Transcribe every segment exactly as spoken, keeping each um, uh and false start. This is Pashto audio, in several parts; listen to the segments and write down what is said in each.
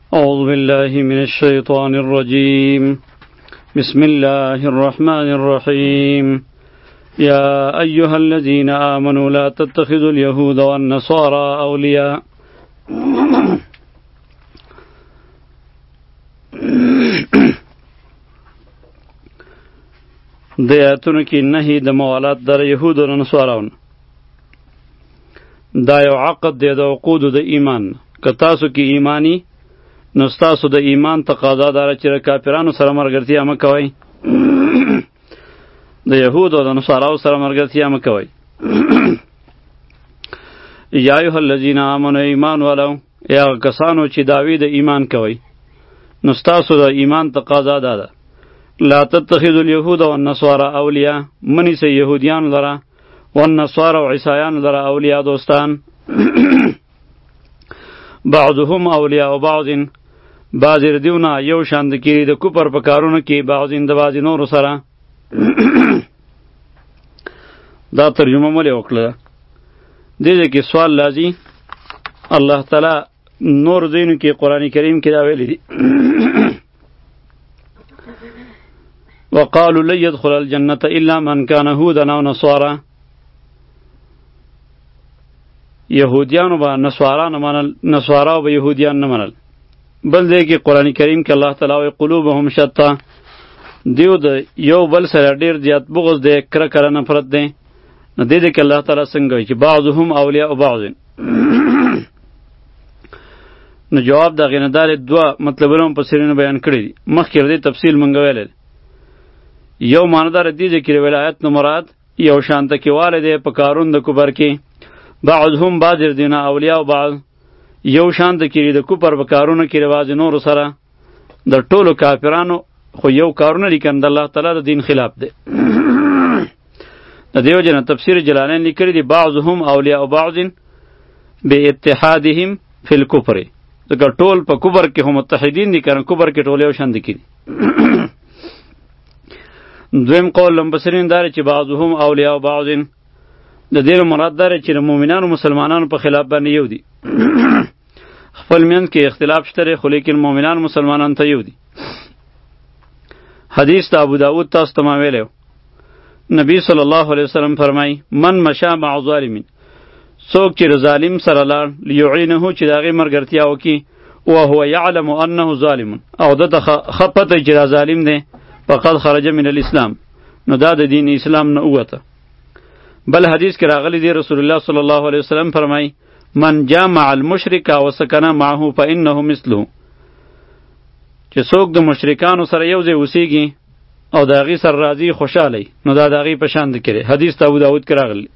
أعوذ بالله من الشيطان الرجيم بسم الله الرحمن الرحيم يا أيها الذين آمنوا لا تتخذوا اليهود والنصارى أولياء د آیاتونو کې نهي د موالات در یهود او نصاراون دا یو عقد دی د عقود د ایمان که تاسو کې ایمانی نو ستاسو د ایمان تقاضا داره چې کافرانو سره مرګرتیا مه کوئ د یهود او د نصاراو سره مرګرتیا مه کوئ یا ایها الذین آمنوا ایمان ولو یا کسانو چې دعوی د ایمان کوئ نو ستاسو د ایمان تقاضا دا ده لا تتخذوا اليهود والنصارى اولیاء منی سه یهودیان لره والنصارى و عیسایان لره اولیاء دوستان بعضهم اولیاء و بعض بعض ردیونه یو شاند کیری د کوپر په کارونه کې بعضین د بعض نور سره دا ترجمه مولې وکړه دې کې سوال لازم الله تعالی نور دینو کې قران کریم کې دا ویلي دي وقالوا لن يدخل الجنة إلا من كان هودا أو نصارى یهودیانو با نصارا نمانل نصارا با یهودیان نمانل بل دی کې قرآن کریم کې الله تعالی وی قلوبهم شتا دیو د یو بل سره ډیر زیات بغض دی کره کره نفرت دی نو دې دې کې الله تعالی څنګه وی چې بعضهم اولیاء بعض نو جواب دا غیندار دوا مطلبونه په سرینو بیان کړی دي مخکې دې تفصیل منګویل یو ماندار دی ذکر ولایت نو مراد یو شانته کې والده په کارون د کوبر کې بعضهم بعض دینا اولیاء بعض یو شانته کې د کوپر په کارونو کې رواج نور سره د ټولو کافرانو خو یو کارونه لیکن د الله تعالی د دین خلاف دی د دیو جن تفسیر جلالین لیکلی دی بعضهم اولیاء بعض باتحادهم فی الکفر ځکه ټول په کوبر کې هم متحدین دي کړه کوبر کې ټول یو شان دي کړي دویم قول لمبسرین دار چې بعضهم اولیاء بعض د دې مراد دار چې مؤمنانو مسلمانانو په خلاف باندې یو دي خپل منځ کې اختلاف شته خو لیکن مؤمنان مسلمانان ته یو دي حدیث د ابو داود تاسو ته ما ویلو نبی صلی الله علیه وسلم فرمای من مشى مع ظالمین څوک چې ظالم سره لاړ لیعینه چې داغه مرګرتیا وکي او هو یعلم انه ظالم او د خپته چې ظالم دی فقد خرج من الاسلام نو دا د دین اسلام نه اوته بل حدیث کې راغلی دی رسول الله صلی الله علیه وسلم فرمای من جامع المشرک وسکن معه فانه مثله چې څوک د مشرکانو سره یو ځای اوسېږي او د هغې سره راځي خوشحالی نو دا د هغې په شان دی کړی حدیث د ابو داود کې راغلی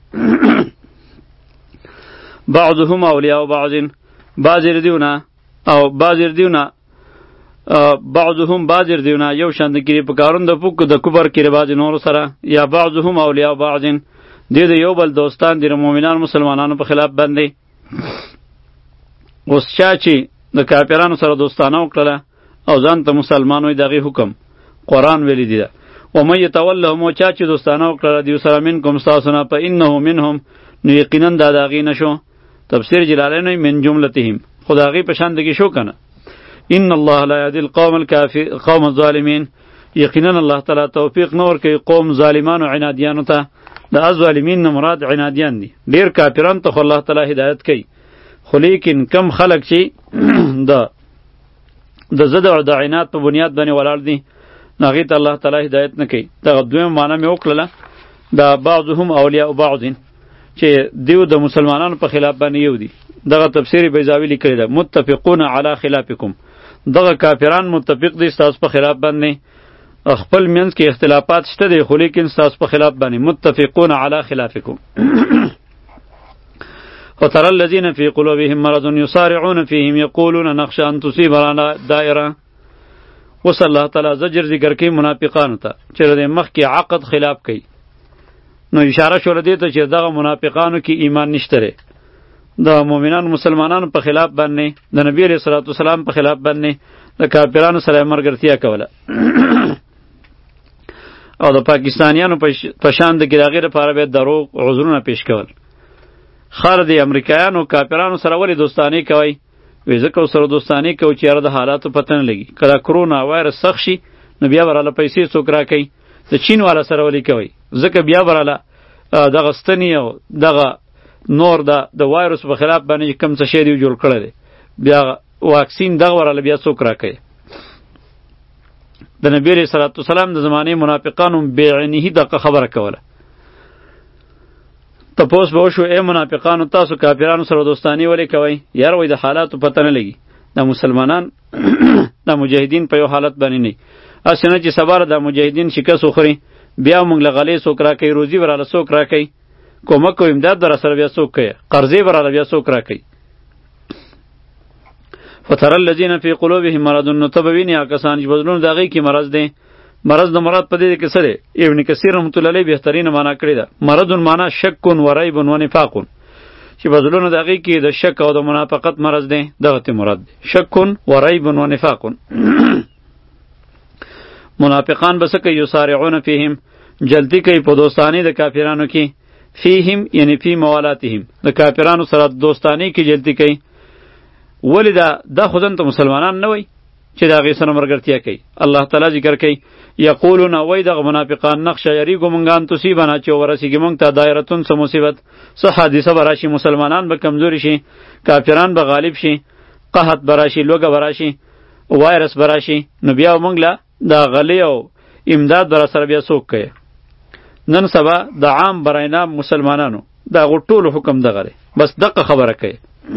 بعضهم اولیاء بعض بعض ردیونه او بعض ردیونه بعضهم بعض ردیونه یو شان دی کړي په کارون د پوک د کبر کې بعض نور سره یا بعضهم اولیاء بعض دې د یو بل دوستان د مؤمنان مسلمانانو په خلاف باندې اوس چا چې د کافرانو سره دوستانه وکړله او ځان ته مسلمان وي دغه حکم قرآن ویلی دی و من یتولهم چا چې دوستانه وکړله دیو سره منکم ستاسو نه فانه منهم نو یقینا دا د هغې نه شو تفسیر جلالین من جملتهم خو د هغې په شان دګې شو که نه ان الله لا یهدی القوم الکافر قوم الظالمین یقینا الله تعالی توفیق نه ورکوي قوم ظالمانو عنادیانو ته د ظالمین نه مراد عنادیان دي ډیر کافران ته الله تعالی هدایت کوي خو لیکن کم خلق چې د د زده او د عناد په بنیاد باندې ولاړ دي هغې ته الله تعالی هدایت نه کوي دغه دویم معنی مې وکړله دا بعضهم اولیاء بعض چې دیو د مسلمانانو په خلاف باندې یو دي دغه تفسیر بیضاوی لیکلی ده متفقون علی خلافکم دغه کافران متفق دي ستاسو په خلاف باندې خپل منځ کې اختلافات شته دي خو لیکن ستاسو په خلاف باندې متفقون علی خلافکم وترى الذين في قلوبهم مرض يصارعون فيهم يقولون نخشى ان تصيبنا دائره وصلی الله تعالی زجر ذکر کوي منافقانو ته چې د مخ کې عقد خلاف کوي نو اشاره شول دی ته چې دغه منافقانو کې ایمان نشته د مؤمنانو مسلمانانو په خلاف باندې د نبی علیه الصلاة والسلام په خلاف باندې د کافرانو سره مرګرتیا کوله او د پاکستانیانو په شان د ګراغې لپاره باید دروغ عذرونه پیش کول خار د امریکایانو کافرانو سره ولې دوستانه کوي وی ځکه سره دوستانی کوي چې یاره د حالاتو پته نه لګي. کله کرونا وایرس سخت شي نو بیا براله پیسې څوک راکوي؟ د چین والا سره ولي کوي؟ ځکه بیا براله دغه ستنې او دغه نور د د وایرس په خلاف باندې کم څه شی دی جوړ کړی دی، بیا واکسین دغه براله بیا څوک راکوي؟ د نبی علیه صلوات والسلام د زمانې منافقانو بعینه دغه خبره کوله. تپوس به وشو ای منافقانو تاسو کافرانو سره دوستانی ولې کوئ؟ یاره وایي د حالاتو پته نه لګي. دا مسلمانان دا مجاهدین په یو حالت باندې نه هسې نه چې سبا دا مجاهدین شکست وخوري بیا موږ له غلې څوک راکوي، روزي براله څوک راکوي، کومک او امداد به راسره بیا څوک کوي، قرضې براله بیا څوک راکوي. فتر الذین فی قلوبهم مرض، نو ته به وینې هغه کسان چې په زړونو د هغوی کې مرض دی. مرض د مراد په دې کې څه دی؟ ابن کثیر رحمت الله علیه بهترینه معنا کړې ده. مرض معنا شک و ریب و نفاق، چې په زړونو د هغوی کې د شک او د منافقت مرض دی، دغه ته مراد دی. شک و ریب و نفاق. منافقان به څه کوي؟ یسارعون فیهم، جلدی کوي په دوستانی د کافرانو کې. فیهم یعنی فی موالاتهم، د کافرانو سره دوستانی کې جلدی کوي. ولی دا دا خودن ته مسلمانان نه وای چې دا غي سره مرګرتیا کوي. الله تعالی ذکر کوي یقولون وای دغه منافقان نقش یریګو مونږان تصیبنا چې ورسیږي مونږ ته دایرتون څه مصیبت څه حادثه براشي، مسلمانان به کمزوري شي، کافران به غالب شي، قحط براشي، لوګه براشي، وایرس براشي، نو بیا مونږ له دا غلی او امداد بر سره بیا څوک کوي. نن سبا د عام براینا مسلمانانو دا غټول حکم دغه بس دغه خبره کوي.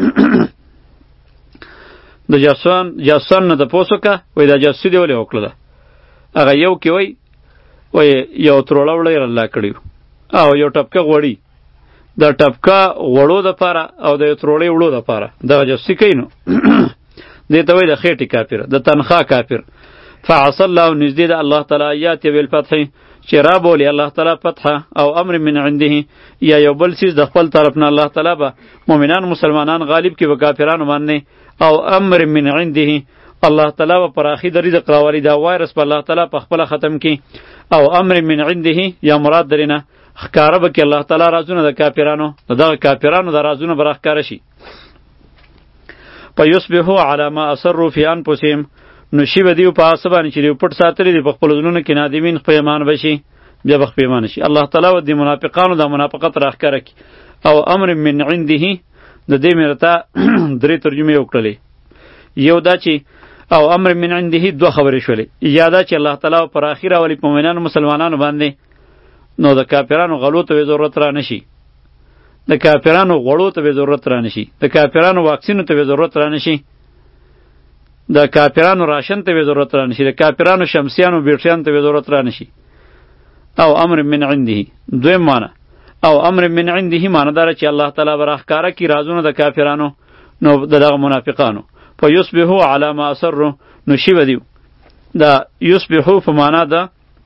د جاسوان جاسوان نه د پوسوکه وای دا جاسوسی دی ولې وکړه. هغه یو کې وای وای یو تروړه وړی الله کړیو او یو ټپکه غوړی، د ټپکه غوړو د پاره او د تروړې وړو د پاره دغه جاسوسی کوي. نو دې ته وای د خېټې کافر، د تنخوا کافر. فعصى الله، نزدې د الله تعالی آیات بالفتح، چې را بولی الله تعالی فتح او امر من عنده، یا یو بل چیز د خپل طرف نه الله تعالی به مؤمنان مسلمانان غالب کې به کافرانو باندې، او امر من عنده الله تعالی به پراخي د رزق راولي، دا وایرس په الله تعالی په خپل ختم کې. او امر من عنده یا مراد درینه ښکاره به کې الله تعالی رازونه د کافرانو، دغه کافرانو د رازونه به راښکاره شي. فیصبحوا علی ما اصروا فی انفسهم، نو شی به دیو په هغه باندې چې دیو پټ ساتلی دی په خپل زړونو کې نادمین پښیمان بشي، بیا به پښیمان شي. الله تعالی و دې منافقانو د منافقت راښکاره کړي. او امر من عنده د دې مرته درې ترجمه وکړلې. یو دا چې او امر من عنده دوه خبرې شولې، یا دا چې الله تعالی پر اخره ولی په مومنانو مسلمانانو باندې نو د کافرانو غلو ته ضرورت را نشي، د کافرانو غړو ته ضرورت را نشي، د کافرانو واکسینو ته ضرورت را نشي، د کافرانو راشن ته ضرورت را نشي، د کافرانو شمسیانو بیټریان ته ضرورت را نشي. او امر من عنده دویم معنی. او امر من عنده معنی داره چې الله تعالی براخکاره کی رازونه د کافرانو نو دغه منافقانو. فیصبحوا علی ما اصروا، نو شی بدیو دا یصبحوا په معنا ده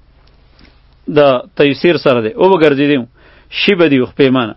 د تیسیر سره ده او وګرځیدو شی بدیو په معنا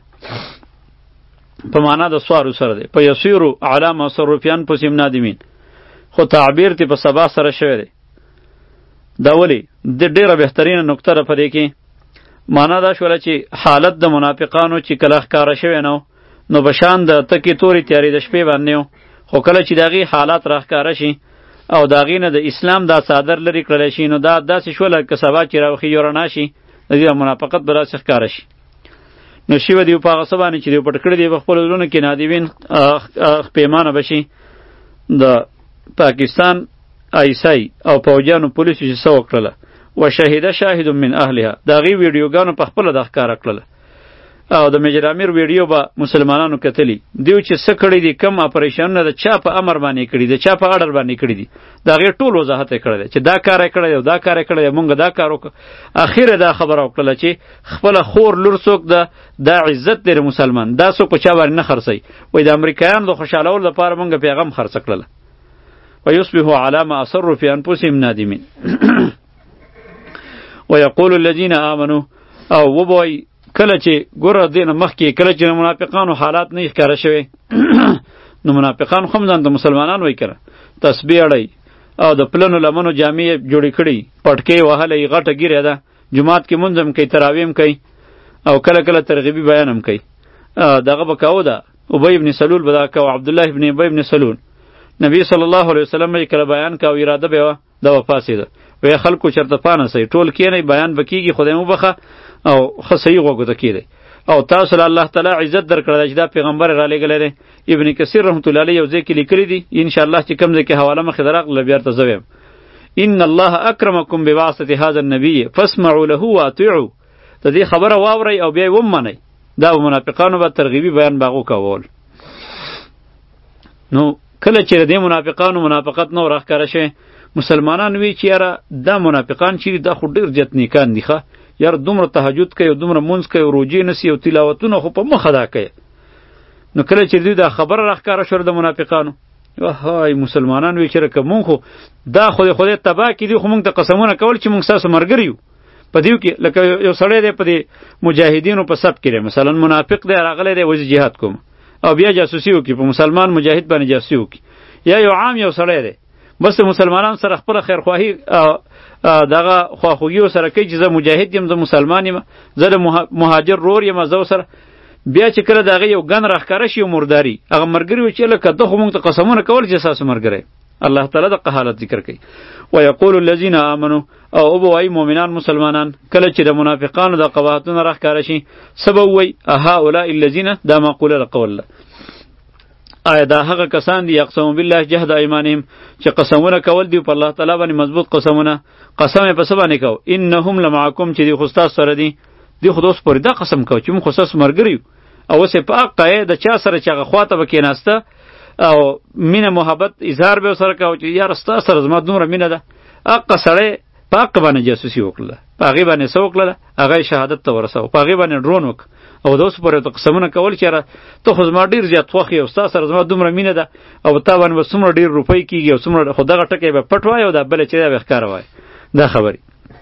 په معنا د سوارو سره ده. فیصیروا علی ما اصروا فی انفسهم نادمین، خو تعبیر تی په سبا سره شوی دی. دا ولی د ډیره بهترینه نکته را پدې کې معنا دا شوله چې حالت د منافقانو چې کله ښکاره شوی نو نو بشان د تکې تورې تیارې د شپې باندې، خو کله چې دغې حالات راښکاره شي او د هغې نه د اسلام دا څادر لرې کړلی شي نو دا داسې شوله که سبا چې راوخي یو رڼا شي د دې منافقت به داسې ښکاره شي. نو شي به دیو په هغه څه باندې چې دیو پټ کړي دی په خپلو زړونو کې نادمین پیمانه به شي. د پاکستان ایسای او پوجانو پولیسو چې څه وکړله و شهیده شاهد من اهلها، د هغې ویډیوګانو په خپله دا ښکاره کړله او د میجر امیر ویډیو به مسلمانانو کتلی. دیو چې څه کړی دي، کم اپریشنونه د چا په امر باندې کړي دي، چا په اډر باندې کړي دي، د هغې ټول وضاحت یې کړی دی چې دا کار یې کړی دی او دا کار یې کړی دی، مونږ دا کار وکړو. اخر دا خبره وکړله چې خپله خور لور څوک ده دا عزت دی مسلمان، دا څوک په چا باندې نه خرڅوي. وایي د امریکایانو د خوشحالولو لپاره مونږ پیغام خرڅه کړله. ویصبحوا علی ما اصروا فی انفسهم نادمین. ویقول الذین آمنوا، او وبوي کله چې ګوره دینه مخکې کله چې منافقانو حالات نه ښکاره شوی نو منافقان خو هم ځان د مسلمانان وایي کړه تسبیح اړی او د پلنو لمنو جامې جوړې کړي، پټکې وهلی، غټه ګیره ده، جومات کې مونځ هم کوي، تراویح هم کوي او کله کله ترغیبي بیان هم کوي. دغه به کوو ده ابی ابن سلول به دا کوو، عبدالله ابن ابی ابن سلول نبی صلی الله علیه وسلم یې کله بیان کا او اراده به وه د وفاسېده وی خلکو چرته پانه سئ ټول کېنئ بیان به کېږي خدای مو بخه او ښه صحیح غوږو ته کېدئ او تاسو له الله تعالی عزت درکړی ده چې دا پیغمبر یې رالیږلی دی. ابن کثیر رحمت الله علیه یو ځای کې لیکلي دي انشاءالله چې کوم ځای کې حواله مخکې درغله بیا ورته زه ویم ان الله اکرمکم ببعثة هذا النبي فاسمعوا له واطیعوا. د دې خبره واورئ او بیا یې ومنئ. دا منافقانو به ترغیبي بیان باغو کول. نو کله چې د دې منافقانو منافقت نو راښکاره شي مسلمانان وی چې یاره دا منافقان چې دا خو ډېر جت نیکان دي ښه یار دومره تهجد کوي او دومره مونځ کوي او روجې نیسي او تلاوتونه خو په مخه دا کوي. نو کله چې دوی دا خبره راښکاره شوه د منافقانو وای مسلمانان وی چې که مونږ خو دا خو خدای تباه کړي دي خو مونږ ته قسمونه کول چې مونږ ستاسو ملګري یو په دیو کې لکه یو سړی دی په دې مجاهدینو په صف کې دی مثلا منافق دی راغلی دی وایي جهاد کوم او بیا جاسوسي وکړي په مسلمان مجاهد باندې جاسوسي وکړي یا یو عام یو سړی دی بس مسلمانان سره خپله خیرخواهي دغه خواخوږي سره کوي چې زه مجاهد یم زه مسلمان یم زه د مهاجر رور یم زه سره بیا چې کله د هغې یو ګن راښکاره شي یو مرداري هغه ملګري وي چې لکه ته خو مونږ ته قسمونه کول چې ستاسو ملګری الله تعالی د حالت ذکر کوي. ویقول الذین آمنوا او او بوایي مؤمنان مسلمانان کله چې د منافقانو د قباحتونه راښکاره شي څه به ووایي هؤلاء الذین دا مقوله د قول ده آیا دا هغه کسان دي یقسمون بالله جهد ایمانهم چې قسمونه کول دی په الله تعالی باندې مضبوط قسمونه قسم یې په څه باندې کو انهم لمعکم چې دی خو ستاسو سره دي دی خو اوس پورې دا قسم کو چې موږ خو ستاسو ملګري یو او اوس یې په حقه یې د چا سره چې هغه خواته به کېناسته او مینه محبت اظهار به سره کو چې یار ستا سره زما دومره مینه ده حقه سړی په حقه باندې جاسوسي وکړله په هغې باندې څه وکړله هغه یې شهادت ته ورسوه په هغې باندې ډرون وکړه او د اوس پورې ته قسمونه کول چې یاره ته خو زما ډېر زیات خوښ یې او ستا سره زما دومره مینه ده او تا باندې به څومره ډېر روپۍ کېږي او څومره خو دغه ټکی به پټ وایه او دا بله چې دی به ښکاره وایه دا خبرې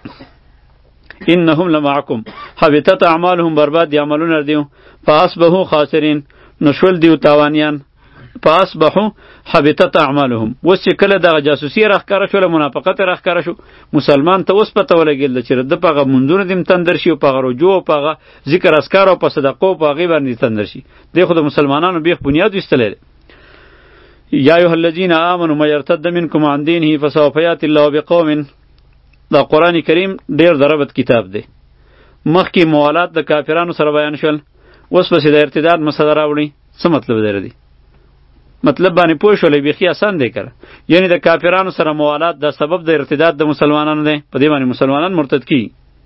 انهم لمعکم حبطت اعمالهم برباد دی عملونه دیو فاصبحوا خاسرین نو شول دیو تاوانیان فاصبحوا حبطت اعمالهم وس چې کله دغه جاسوسي راښکاره شوله منافقت راښکاره شو مسلمان ته اوس پته ولګېدله چې د په هغه منځونه دې تندر شي او په هغه رجوع او په هغه ذکر اذکار او په صدقو په هغې باندې تندر شي دی خو د مسلمانانو بیخ بنیاد ویستلی دی یا ایها الذین آمنوا من یرتد منکم عن دینه فسوف یأتی الله بقوم دا قرآن کریم ډیر دربت کتاب دی مخکې موالات د کافرانو سره بیان شول اوس پسې د ارتداد مسله راوړي څه مطلب دی دی مطلب باندې پوه شولې بیخي آسان دی کړه یعنی د کافرانو سره موالات د سبب د ارتداد د مسلمانانو دی په دې باندې مسلمانان مرتد کی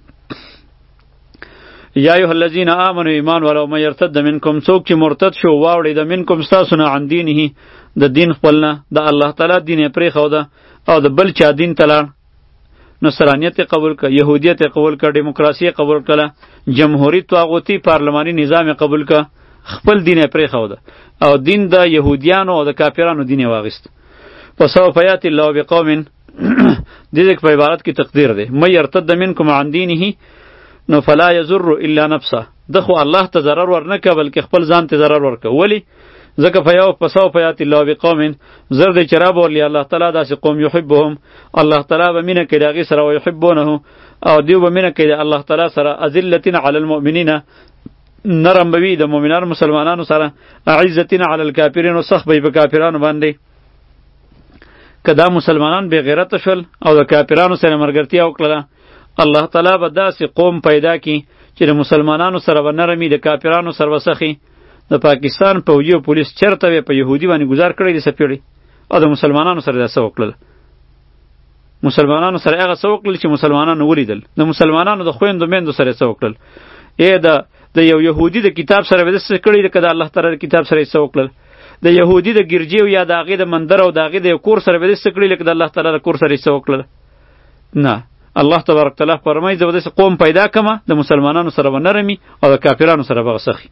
یا ایها الذین آمنوا ایمان ولو من یرتد منکم څوک چې مرتد شو واوړي د منکم ستاسو نه عن دینه د دین خپل نه د الله تعالی دین یې پرېښوده او د بل چا دین ته لاړ نصرانیت قبول کړه یهودیت قبول کړه دیموکراسي قبول کړه جمهوری طاغوتی پارلمانی نظام قبول کړه خپل دین یې پرېښوده او دین د یهودیانو او د کافرانو دین یې واغیست فسوف یأتی الله بقوم دې دې په عبارت کې تقدیر دی من یرتد منکم عن دینه نو فلا یضر الا نفسه ده خو الله ته ضرر ورنکه بلکې خپل ځان ته ضرر ورکه ولی ځکه فیاو فسوف یأتی الله بقوم زر دې چې رابولي الله تعالی داسې قوم یحبهم الله تعالی به مینه کوي د هغې سره ویحبونه او دیو به مینه کوي د الله تعالی سره اذلة علی المؤمنین نرم بوي د مؤمنانو مسلمانانو سره عزتین علی الکافرین سخت به په کافرانو باندې که دا مسلمانان بې غیرته شول او د کافرانو سره ملګرتیا وکړله الله تعالی به داسې قوم پیدا کړي چې د مسلمانانو سره به نرمي د کافرانو سره به سخي د پاکستان پوځي او پولیس چېرته وی په یهودي باندې ګزار کړی دی څپېړې او د مسلمانانو سره دا څه وکړل مسلمانانو سره هغه څه وکړل چې مسلمانانو ولیدل د مسلمانانو د خویندو میندو سره څه وکړل ای د د یو یهودي د کتاب سره به څه کړی دی که د الله تعالی کتاب سره څه وکړل د یهودي د ګرجې او یا د هغې د مندر او د هغې د یو کور سره به څه کړي لکه د الله تعالی د کور سره څه وکړل نه الله تبارک تعالی فرمایي زه به داسې قوم پیدا کړمه د مسلمانانو سره به نرمي او د کافرانو سره به سخي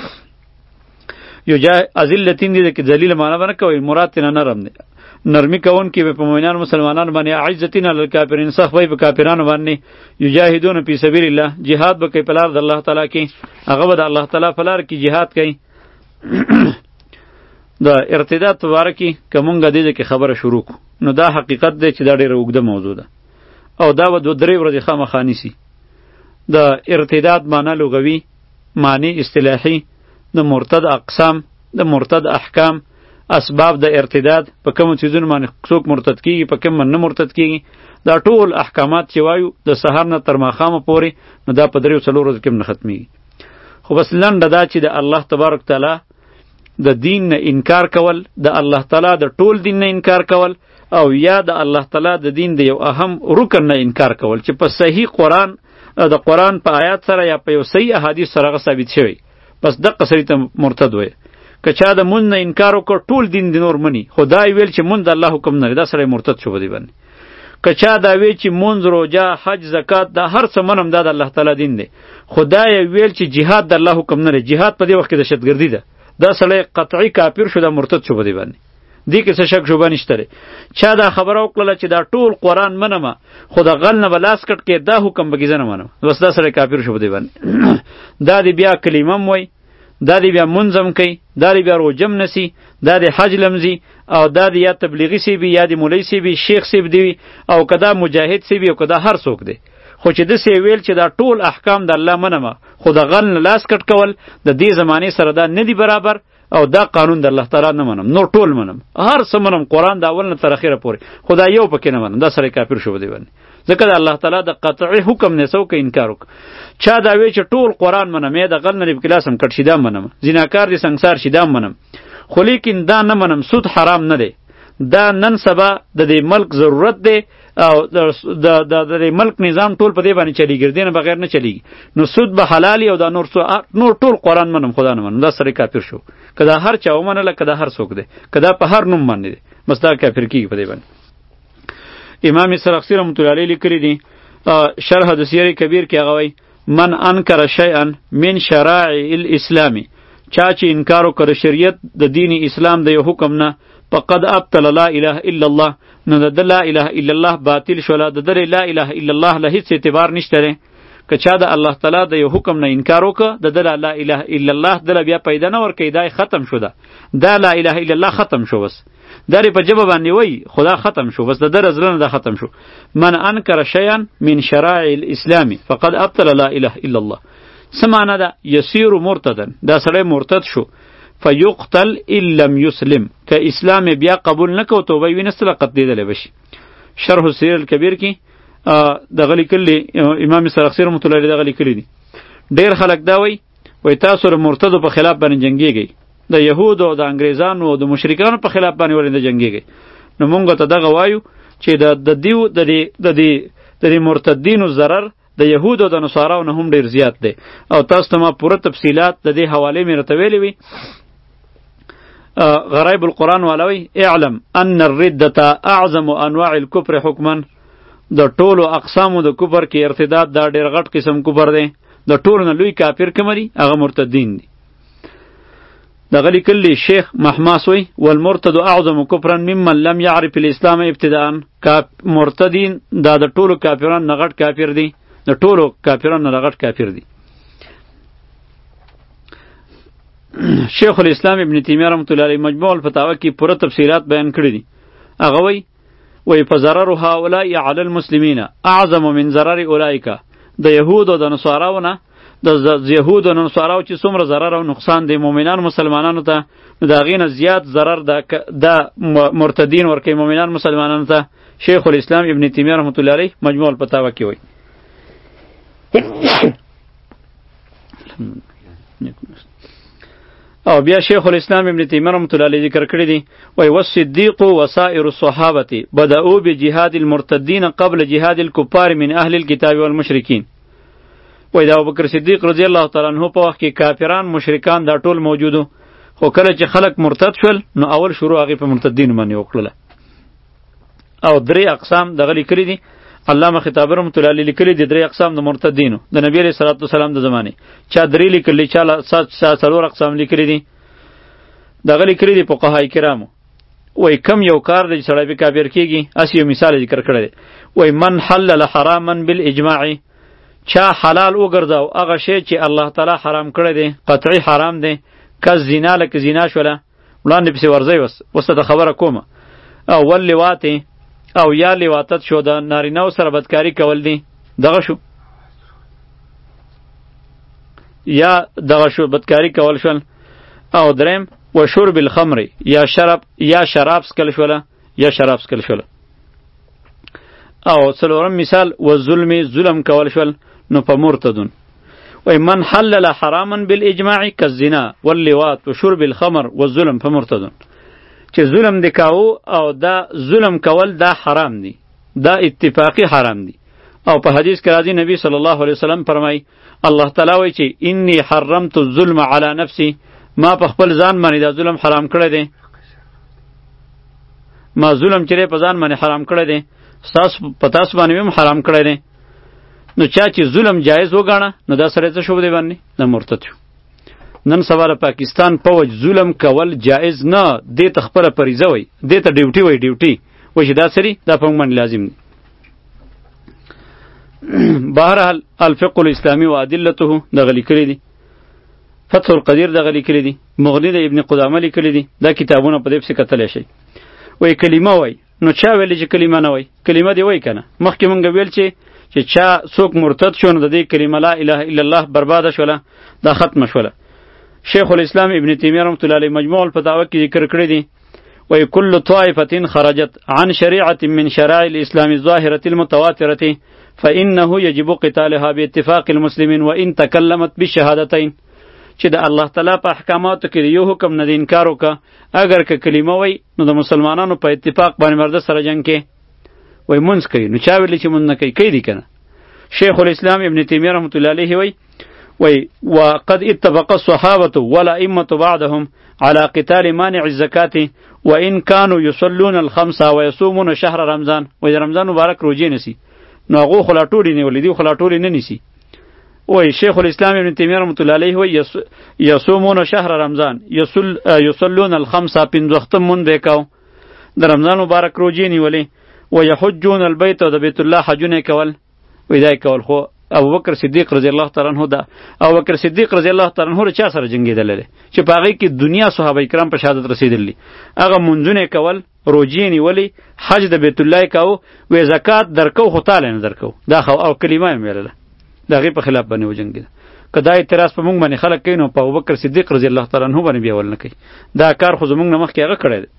یو جا ازلتین دی که ذلیل معنی باندې کوي مراد تینا نرم دی نرمی کون کې په مؤمنانو مسلمانانو باندې عزتین علی الکافرین سخت وي په کافرانو باندې یجاهدون فی سبیل الله jihad به کوي په لار د الله تعالی کې هغه به د الله تعالی په لار کې jihad کوي د ارتداد په باره کې که مونږ د دې کې خبره شروع کو نو دا حقیقت دی چې دا ډېره اوږده موضوع ده او دا به دوه درې ورځې خامخا نیسي د ارتداد معنی لغوي معنی اصطلاحي د مرتد اقسام د مرتد احکام اسباب د ارتداد په کوم چیزونو باندې څوک مرتد کیږي په کوم نه مرتد کیږي دا ټول احکامات چې وایو د سحر نه تر ماښامه پورې نو دا په دریو څلورو ورځو کې نه ختمیږي خو بس لنډه دا چې د الله تبارک تعالی د دین نه انکار کول د الله تعالی د ټول دین نه انکار کول او یا د الله تعالی د دین د یو اهم رکن نه انکار کول چې په صحیح قرآن د قرآن په آیات سره یا په یو صحیح احادیث سره ثابت شوی بس دغه سړي ته مرتد وایي که چا د مونځ نه انکار وکړ ټول دین د نور مني خدای ویل چې مونځ د الله حکم نه دا سړی مرتد شو بدی باندې که چا دا وی چې مونځ روژه حج زکات دا هر څه منم دا د الله تعالی دین دی خدای ویل چې جهاد د الله حکم نه دی جهاد په دې وخت کې دهشتګردي ده دا سړی قطعي کافر شو دا مرتد شو بدی باندې دې کې څه شک شوبه نشته چا دا خبره وکړله چې دا ټول قرآن منمه خو د غل نه به لاس کټ کې دا حکم به زه نه منم بس دا سړی کافر شو بدی باندې دا دی بیا کلمه م وایي دا دی بیا منظم کوي دا دی بیا روجم نسی دا دی حج لمزي او دا دی یا تبلیغی سی بی یا دی مولوی سی بی شیخ سی دی او کدا مجاهد سی بی او کدا هر څوک دی خو چې د سی ویل چې دا ټول احکام د الله منمه خو د غل نه لاس کټ کول د دې زمانه سره دا نه دی برابر او دا قانون د الله تعالی نه منم نور ټول منم هر څه منم قرآن د اول نه تر اخره پورې خدا یو پکې نه منم دا سره کافر شو دی باندې ځکه د الله تعالی د قطعي حکم نه څوک انکار وک چا دا وی چې ټول قرآن منم یا د غل نه بکلاسم کټ شیدا منم زیناکار دي سنگسار شیدا منم خو لیکن دا نه منم سود حرام نه دی دا نن سبا د دې ملک ضرورت دی او د د د ملک نظام ټول په دې باندې چلیږي دین بغیر نه چلیږي نو سود به حلال او دا نور نور ټول قرآن منم خدا نه منم دا سره کافر شو کدا هر چا ومنله کدا هر څوک دی کدا په هر نوم باندې دی بس دا کافر کیږي په دې باندې امام سرخسی رحمۃ اللہ علیہ لیکلی دی شرح د سیر کبیر کې هغه وای من انکر شیئا من شرائع الاسلام چا چې انکار وکړ شریعت د دین اسلام د یو حکم نه فقد ابطل لا اله الا الله نو د لا اله الا الله باطل شولا د در لا اله الا الله له هیڅ اعتبار نشته که چا د الله تعالی د یو حکم نه انکار وکړ د لا اله الا الله د بیا پیدا نه ور کیدای ختم شو ده دا لا اله الا الله ختم شو بس دری په جبه باندې وای خدا ختم شو بس د در ازلن ده ختم شو من انکر شیئا من شرائع الاسلام فقد ابطل لا اله الا الله سمانه ده یسیر مرتدن دا سړی مرتد شو فیقتل ان لم یسلم که اسلام بیا قبول نکو توبه وینستله قتلیدلی بشي شرح السیر الکبیر کې دغه لیکلي امام سرخسی رحمۃ اللہ علیہ دغه لیکلي دي ډیر خلک دا وای وای تاسو د مرتدو په خلاف باندې جنگیږئ د یهودو او د انګریزانو او د مشرکانو په خلاف باندې ولې جنگیږئ نو مونږ ته دغه وایو چې د د دیو د دې د مرتدینو ضرر د یهودو د نصاراو نه هم ډیر زیات دی او تاسو ته ما پوره تفصیلات د دې حواله مې راته ویلې وي غرائب القرآن والوی اعلم ان الردة اعظم انواع الكفر حکما د ټولو اقسامو د کفر کې ارتداد دا ډیر غټ قسم کفر دی د ټولو نه لوی کافر کمری هغه مرتدین دي دغه لیکلی شیخ محماسوی والمرتد اعظم کفرا ممن لم يعرف الاسلام ابتداء مرتدین دا د ټولو کافرانو نه غټ کافر دي د ټولو کافرانو نه غټ کافر دي شیخ الاسلام ابن تیمیه رحمۃ اللہ علیہ مجموع الفتاوی کی پوره تفصیلات بیان کړی دي هغه وی وی فضرر هؤلاء علی المسلمین اعظم من ضرر اولئک د یهود او د نصاراو نه د یهود او نصاراو چې څومره ضرر او نقصان دی مؤمنان مسلمانانو ته دا غینه زیات ضرر د مرتدین ورکه مؤمنان مسلمانانو ته شیخ الاسلام ابن تیمیه رحمۃ اللہ علیہ مجموع الفتاوی کی وی او بیا شیخ الاسلام ابن تیمیه رحمۃ اللہ علیہ ذکر کړی دی وای والصدیق وسائر الصحابه بدأوا بجهاد المرتدین قبل جهاد الكفار من اهل الكتاب والمشرکین وای دا ابوبکر صدیق رضی الله تعالی عنہ په وخت کې کافران مشرکان دا ټول موجودو خو کله چې خلق مرتد شول نو اول شروع هغه په مرتدین باندې وکړه او درې اقسام دغه لیکلي دي علامه خطابی رحمۃ اللہ علیہ لیکلي دي درې اقسام د مرتدینو د نبی علیہ الصلوۃ والسلام د زمانه چا درې لیکلي چا څلور اقسام لیکلي دي دغه لیکلي دي فقهای کرامو وای کم یو کار د سړی په کافر کیږي اسی یو مثال ذکر کړی دی وای من حلل حراما بالاجماع چا حلال وګرځاو هغه شی چې الله تعالی حرام کړی دی قطعی حرام دی که زنا لکه زنا شوله وړاندې پسې ورځي وس وسته د خبره کومه او ول لواطی او یا لواتت شو د نارینه سره بدکاری کول دی دغه شو یا دغه شو بدکاری کول شول او دریم و شرب الخمر یا شراب یا شراب سکل شوله یا شراب سکل شوله. او څلورم مثال و ظلم ظلم کول شول نو په مرتدون. و من حلل حراما بالاجماع كالزنا واللواط وشرب الخمر والظلم په مرتدون. چې ظلم دی کاو او دا ظلم کول دا حرام دی، دا اتفاقی حرام دی. او په حدیث کې راځي نبی صلی الله علیه وسلم فرمای الله تعالی وایي چې انی حرمت الظلم علی نفسی، ما په خپل ځان باندې دا ظلم حرام کړی دی، ما ظلم چې په ځان باندې حرام کړی دی، تاسو په تاسو باندې هم حرام کړی دی. نو چا چې ظلم جایز وګاڼه نو دا سره څه شو دی باندې نه مرتد شو. نن سوال پاکستان پوج ظلم کول جایز نه، دې ته خپله فریضه وای، دې ته ډیوټي وای، ډیوټي وای چې دا سری دا په موږ باندې لازم دی. بهرحال الفقه الاسلامی و ادلته دغه لیکلي دي، فتح القدیر دغه لیکلي دي، مغنی د ابن قدامه لیکلي دي، دا کتابونه په دې پسې کتلی شئ. وای کلمه وای، نو چا ویلي چې کلمه نه وای؟ کلمه دی وای کنه. مخکې مونږ ویل چې چې چا څوک مرتد شو نو د دې کلمه لا اله الا الله برباده شوله، دا ختمه شوله. شیخ الاسلام ابن تیمیه رحمۃ اللہ علیہ مجموع الفتاوی کې ذکر کړی دی وای کل طائفة خرجت عن شریعة من شرائع الاسلام الظاهرة المتواترة فإنه يجب قتالها باتفاق المسلمين وإن تكلمت بالشهادتين. چې د الله تعالی په احکاماتو کې یو حکم نه انکار وکړه، اگر که کلمه وای نو د مسلمانانو په اتفاق باندې مرده سره جنگ کې وای منځ کوي. نو چا ویلی چې منځ نه کوي؟ کوي دی کنه. شیخ الاسلام ابن تیمیه رحمۃ اللہ علیہ وای وی وقد اتفق الصحابة والأئمة بعدهم على قتال مانع الزكاة وإن كانوا يصلون الخمسة ويصومون شهر رمضان. وی رمضان مبارک روجی نسی نو هغو خو لا ټولې نیولې دي، خو لا ټولې نه نیسي. وی شیخ الاسلام ابن تیمیه رحمۃ اللہ علیہ وی یصومون شهر رمضان یصلون الخمسة پنځه وخته مونږ به کاو، د رمضان مبارک روجی نیولې. ويحجون البيت د بیت الله حجونه کول. وی دا کول خو ابو بکر صدیق رضی الله تعالی عنہ دا ابو بکر صدیق رضی الله تعالی عنہ چا سره جنگیدل لري چې په هغه کې دنیا صحابه کرام په شهادت رسیدلی، هغه منځونه کول، روجی نیولی، حج د بیت الله کاو، و زکات درکو خو تعالی نه درکو، دا خو او کلمه یې ویله، دا غي په خلاف باندې وجنګیدل. کدا اعتراض په موږ باندې خلک کینو په ابو بکر صدیق رضی الله تعالی عنہ باندې بیا ول نه کوي، دا کار خو زمونږ نه مخکې هغه کړی دی.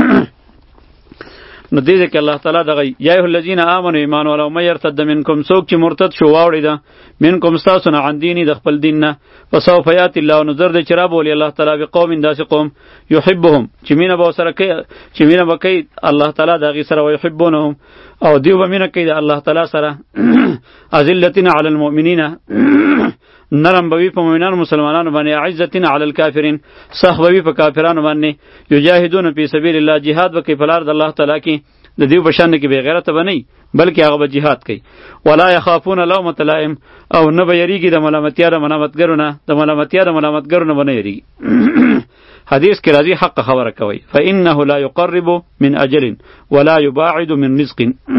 نو دې ځکه الله تعالی دغه یا ایه الذین آمنوا ایمان ولو من یرتد منکم، څوک چې مرتد شو واوړي ده منکم ستاسو نه عن دینی د خپل دین نه، فسوف یأتی الله نظر د چراب ولی الله تعالی بقوم داسې قوم یحبهم چې مینه به سره کوي، چې مینه به کوي الله تعالی دغه سره ويحبونهم او دیو به مینه کوي د الله تعالی سره. ذلتنا علی المؤمنین، نرم بوی په مؤمنانو مسلمانانو باندې، عزتنا علی الکافرین، سخت بوی په کافرانو باندې، یجاهدون فی سبیل الله، جهاد وکي په لار د الله تعالی کې، د دیو بشان کې بے غیرت بنئ بلکې هغه به جهاد کوي. ولا یخافون لومة لائم، او نه به یریږي د ملامتیا د ملامتګرو نه، د ملامتیا د ملامتګرو نه به نه یریږي. حدیث کې راځي حق خبره کوي، فانه لا یقرب من اجل ولا یباعد من رزق.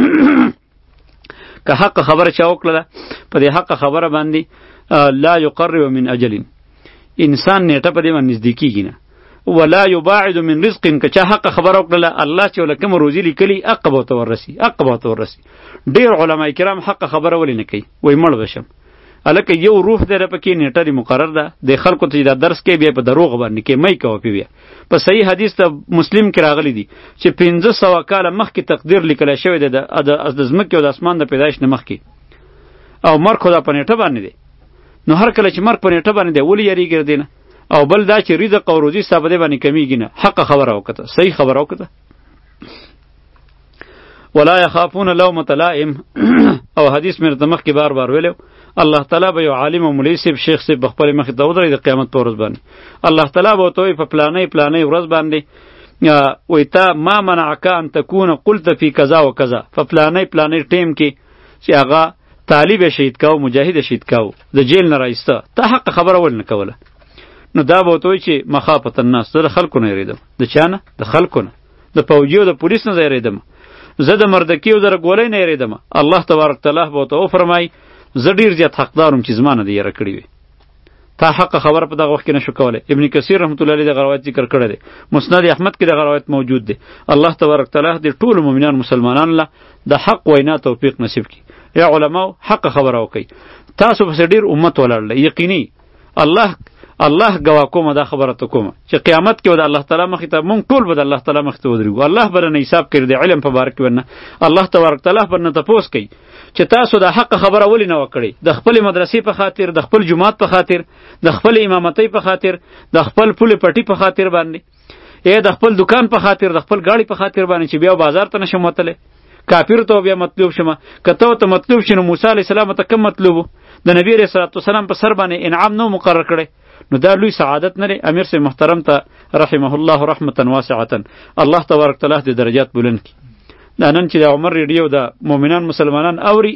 که حق خبره چا وکړه په دې حق خبره باندې لا یقرب من اجل، انسان نیټه په دې باندې نزدیکیږي نه، ولا یباعد من رزق، که چا حق خبره وکړه الله چې ولکم روزي لیکلی عقبه تو ورسی عقبه تو ورسی. ډیر علما کرام حق خبره ولې نه کوي، وای مړ بشم. الکه یو روح دره پکې نیټه دی مقرر ده، د خلکو ته دا درس کې بیا په دروغ باندې کې مې کوي پی بیا. په صحیح حدیث ته مسلم کې راغلی دی چې پنځه سوه کاله مخکې تقدیر لیکل شوی دی د د ځمکې او د اسمان د پیدایش نه مخکې، او مرګ خو دا په نیټه باندې دی. نو هر کله چې مرګ په نیټه باندې دی ولې یریږي دی نه؟ او بل دا چې رزق او روزي ثابته باندې کمیږي نه، حق خبره وکړه، صحیح خبره وکړه. ولا يخافون لومة لائم. او حدیث مې د مخ کې بار بار ویلو، الله تعالی به یو عالم او مولوی صاحب شیخ صاحب بخپل مخ ته ودرې د قیامت پر ورځ باندې، الله تعالی به توي په پلانې پلانې ورځ باندې وای تا ما منعک ان تكون قلت فی کذا و کذا، په پلانې پلانې ټیم کې چې هغه طالب شهید کاو، مجاهد شهید کاو، د جیل نه راایسته، ته حق خبره ول نه کوله. نو دا به توي چې مخافت الناس، د خلکو نه یریدم، د چانه؟ د خلکو نه، د پوجي او د پولیس نه یریدم، زه د مردکی او د رګولې نه یریدم. الله تبارک تعالی به تو فرمای زه ډیر زیات حقدارم چې زمانه دی یره کړی وي، تا حق خبره په دغه وخت کې نشو کوله. ابن کثیر رحمت الله علیه د روایت ذکر کړی دی، مسند احمد کې د روایت موجود دی. الله تبارک تعالی د ټول مؤمنان مسلمانانو له د حق وینا توفیق نصیب کړي. یا علماء حق خبره وکي، تاسو په ډیر امت ولرله، یقیني الله الله گواه کوم دا خبره ته کوم چې قیامت کې د الله تعالی مخې ته مونږ ټول به د الله تعالی مخې ته ودرېږو. الله به نه حساب کوي د علم په باره کې ورنه الله تبارک تعالی به نه تپوس کوي چې تاسو د حق خبره ولې نه وکړئ، د خپل مدرسې په خاطر، د خپل جماعت په خاطر، د خپل امامتۍ په خاطر، د خپل پولې پټي په خاطر باندې، یا د خپل دکان په خاطر، د خپل گاڑی په خاطر باندې چې بیا بازار ته نشم وتلی. کافر ته بیا مطلوب شمه که ته ته مطلوب شنو موسی علیه السلام ته کم مطلوب د نبی رسول الله سلام په سر باندې انعام نو مقرر کړي، نو دا لوی سعادت نه لري. امیر سے محترم ته رحمه الله رحمتا واسعه الله تبارک تعالی د درجات بلند کی. دا نن چې د عمر ریډیو د مؤمنان مسلمانان اوري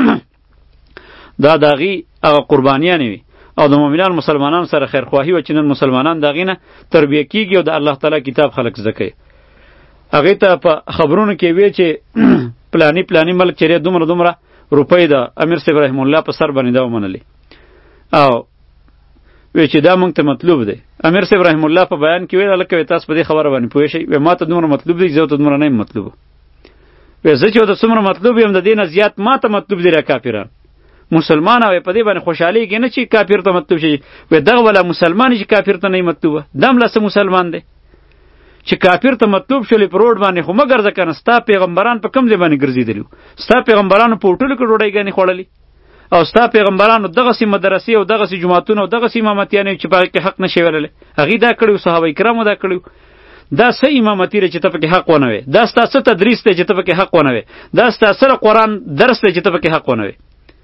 دا داغي هغه قربانیان وي او د مؤمنان مسلمانان سره خیرخواهی و چې نن مسلمانان داغي نه تربیه کیږي او د الله تعالی کتاب خلق زکه. هغه ته په خبرونو کې وی چې پلانی پلانی ملک چیرې دومره دومره روپۍ د امیر صاحب رحم الله په سر باندې دا ومنلې او وی چې دا مونږ ته مطلوب دی. امیر صاحب رحم الله په بیان کې ویل لکه تاسو په دې خبره باندې پوه شئ، وی ما ته دومره مطلوب دی زه ته دومره نه مطلوب، وی زه چې د څومره مطلوب یم د دې نه زیات ما ته مطلوب دی را کافران مسلمان او په دې باندې خوشحالي کې نه چې کافر ته مطلوب شي، وی دغه ولا مسلمان چې کافر ته نه مطلوب دم لسه مسلمان دی چې کافر ته مطلوب شولې په روډ باندې خو مګر ځکه نه ستا پیغمبران په کم ځای باندې ګرځېدلي وو، ستا پیغمبرانو په هوټلو کې ډوډۍ ګانې خوړلې او ستا پیغمبرانو دغسې مدرسې او دغسې جوماتونه او دغسې امامتیانې چې په هغې کې حق نشي ویللی هغې دا کړي وو، صحابه کرامو دا کړي وو. دا څه امامتي دی چې ته پکې حق ونه وې، دا ستا څه تدریس دی چې ته پکې حق ونه وې، دا ستا سره قرآن درس دی چې ته پکې حق ونه وې.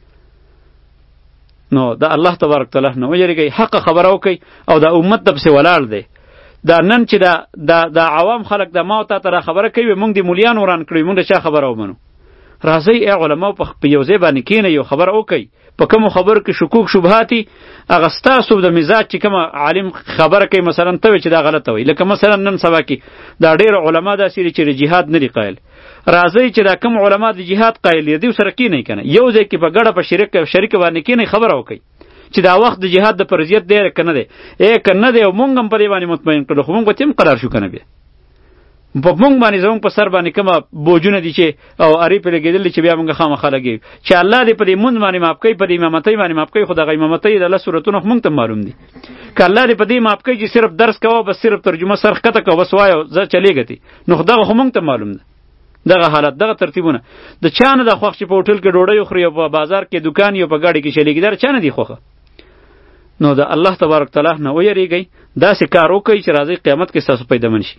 نو دا الله تبارک تعالی نه ویریږئ، حق خبره وکئ او دا امت د پسې ولاړ دی. دا نن چې دا دا د عوام خلک د ما او تا ته را خبره کوي مونږ د مولیانو وران کړی مونږ د چا خبره ومنو. راځئ ای علماو په یو ځای باندې کښېنئ یو خبره وکئ، په کومو خبرو کې شکوک شبهاتي هغه ستاسو د مزاج چې کومه عالم خبره کوي مثلا ته وایې چې دا غلطه وایي، لکه مثلا نن سبا کې دا ډېر علما داسې دي چې د جهاد نه دي قایل. راځئ چې دا کوم علما د جهاد قایل دي دوی سره کښېنئ که نه یو ځای کې په ګډه په شریک شریکه باندې کښېنئ خبره وکئ چې دا وخت د جهاد د فرضیت دی که نه دی، ای که نه دی او مونږ هم په دې باندې مطمئن کړو خو مونږ به تیم قرار شو که نه بیا په مونږ باندې زمونږ په سر باندې کومه بوجونه دي چې او ارې پرې لګېدل چې بیا مونږ خامخا لګېږو چې الله دې په دې مونځ باندې معاف کوي، په دې امامتۍ باندې معاف کوي، خو دغه امامتۍ د الله صورتونه خو مونږ ته معلوم دي. که الله دې په دې معاف کوي چې صرف درس کوه بس صرف ترجمه سر ښکته کوه بس وایه زه چلېږتې، نو خو دغه خو مونږ ته معلوم ده. دغه حالت دغه ترتیبونه د چا نه ده خوښ چې په هوټل کې ډوډۍ وخوري او په بازار کې دکان یو په ګاډي کې چلېږي دا چا نه دي خوښه. نو د الله تبارک تعالی نه ویریږئ، داسې کار وکئ چې راځئ قیامت کې ستاسو پیدامن شي.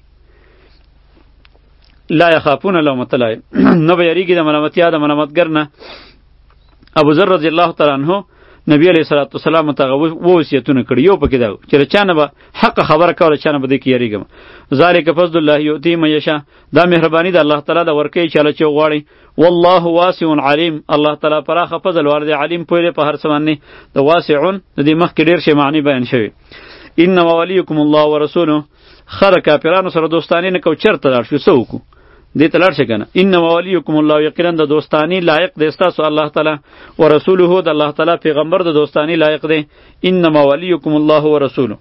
لا یخافون لومة لائم نه به یریږي د ملامتیا د ملامتګر نه. ابو ذر رضی الله تعالی عنہ نبی علیه الصلاۃ والسلام ته و وصیتونه کړي، یو پکې دا چې له چا نه به حق خبره کوله چا نه به دې کې یریږم. ذالک فضل الله یؤتی من یشاء، دا مهرباني د الله تعالی د ورکوي چاله چې غواړي. والله واسع علیم، الله تعالی پراخه فضل ور دی، علیم پوهه په هر څه باندې. د واسعون د دې مخکې ډېر شی معنی بیان شوی. انما ولیکم الله ورسوله، خره کافرانو سره دوستانه نه کو چرته لاړ شو څه وکړو دې ته لاړ شي کنه. انما ولیکم الله، یقینا د دوستانی لایق دی ستاسو الله تعالی، ورسوله د الله تعالی پیغمبر د دوستانی لایق دی. انما ولیکم الله ورسوله،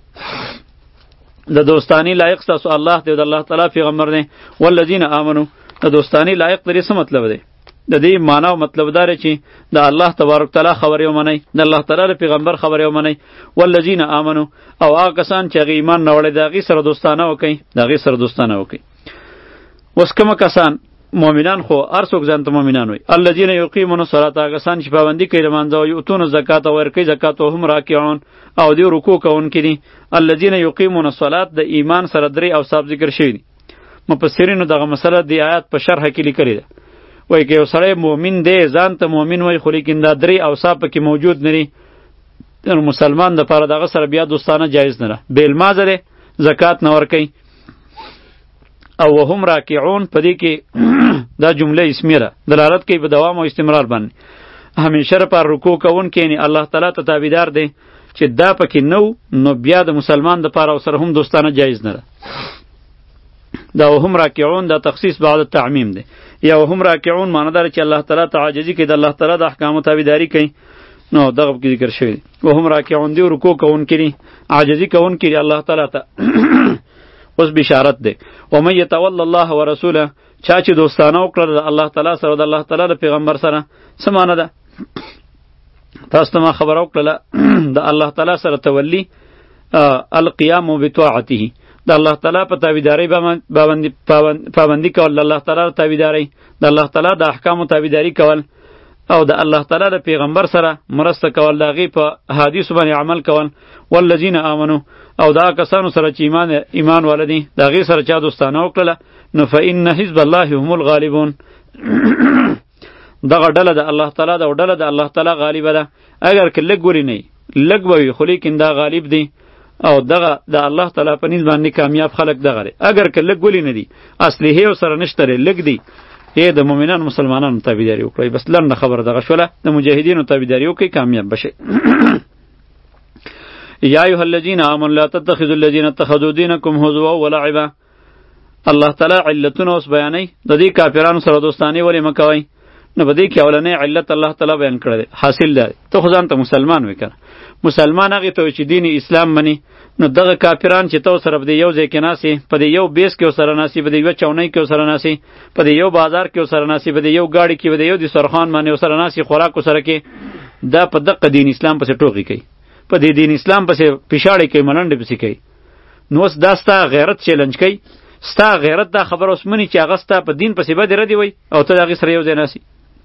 د دوستانی لایق ستاسو الله دی او د الله تعالی پیغمبر دی. والذین آمنو، د دوستانی لایق لري څه مطلب دی؟ د دې معنا او مطلب دا چې د الله تبارک تعالی خبرې ومنئ، د الله تعالی پیغمبر خبرې ومنئ. والذین آمنو، او هغه کسان چې هغې ایمان نه وړی د هغې سره دوستانه وکئ، د هغې سره دوستانه وکئ. اوس کومه کسان مؤمنان خو هر څوک ځان ته مؤمنان وایي. الذین یقیمون الصلاة، هغه کسان چې پابندي کوي د لمانځه او یؤتون الزکات او ورکوي زکات او هم راکعون او دوی رکوع کوونکي دي. الذین یقیمون الصلاة د ایمان سره درې اوصاف ذکر شوي دي. مفسرینو دغه مسله د آیات په شرح کې لیکلې ده، وایي که یو سړی مؤمن دی ځان ته مؤمن وایي خو لیکن دا درې اوصاف پکې موجود نه دي، مسلمان دپاره دغه سره بیا دوستانه جایز نه ده. بې لمازه دی، زکات نه ورکوي او وهم راکعون، په دې کې دا جمله اسمیه ده، دلالت کوي په دوام او استمرار باندې. همیشه لپاره رکوع کوونکی یعنې الله تعالی ته تابعدار دی چې دا پکې نه نو بیا د مسلمان دپاره او سره هم دوستانه جایز نه ده. دا وهم راکعون دا تخصیص بعد التعمیم دی. یا وهم راکعون معنی داره چې الله تعالی ته عاجزي کوي، د الله تعالی د احکامو تابعداري کوي. نو دغه کې ذکر شوی دی وهم راکعون دی، رکوع کوونکي دي، عاجزي کوونکي دي الله تعالی ته. اوس بشارت دی ومن یتول الله ورسوله، چا چې دوستانه وکړه د الله تعالی سره او د الله تعالی د پیغمبر سره. څه معنی ده؟ تاسو ته ما خبره وکړله د الله تعالی سره تولی القیام بطاعته د الله تعالی په تابعداري باندې پابندي کول، د الله تعالی تابعداري، د الله تعالی د احکامو تابعداري کول، او د الله تعالی د پیغمبر سره مرسته کول، د هغې په حدیثو باندې عمل کول. والذین آمنو او دا کسانو سره چې ایمان ایمان ولدي د هغې سره چا دوستانه وکړله، نو فإن حزب الله هم الغالبون. دغه ډله د الله تعالی ده او ډله د الله تعالی غالبه ده. اگر که لږ ولې نه وي، لږ به وي، خو لیکن دا غالب دی او دغه د الله تعالی په نیز باندې کامیاب خلک دغه دی. اگر که لږ ولې نه دی، اصلحې ورسره نشته دی، لږ دی، ای د مؤمنانو مسلمانانو تابعداري وکړئ. بس لنډه خبره دغه شوله، د مجاهدینو تابعداري وکړئ، کامیاب بشئ. یا ایها الذین آمنوا لا تتخذوا الذین اتخذوا دینکم هزوا ولعبا. الله تعالی علتونه اوس بیانوي، د دې کافرانو سره دوستانې ولې مه کوئ. نو په دې کې اولنۍ علت الله تعالی بیان کړی دی. حاصل دا دی ته خو ځان ته مسلمان وې که نه، مسلمان هغې ته چې دین اسلام مني، نو دغه کافران چې ته ورسره په دې یو ځای کې ناستې، په دې یو بیس کې ورسره ناستې، په دې یوه چونۍ کې ورسره ناستې، په دې یو بازار کې ورسره ناستې، په دې یو ګاډي کې، په دې یو دسترخوان باندې ورسره ناستې، خوراک ورسره کې، دا په دقه دین اسلام پسې ټوکې کوي، په دې دین اسلام پسې پیشاړې کوي، ملنډې پسې کوي. نو اوس دا ستا غیرت چیلنج کوي، ستا غیرت دا خبره اوس مني چې هغه ستا په دین پسې بدې ردې وی او ته د هغې سره یو ځای ناستې.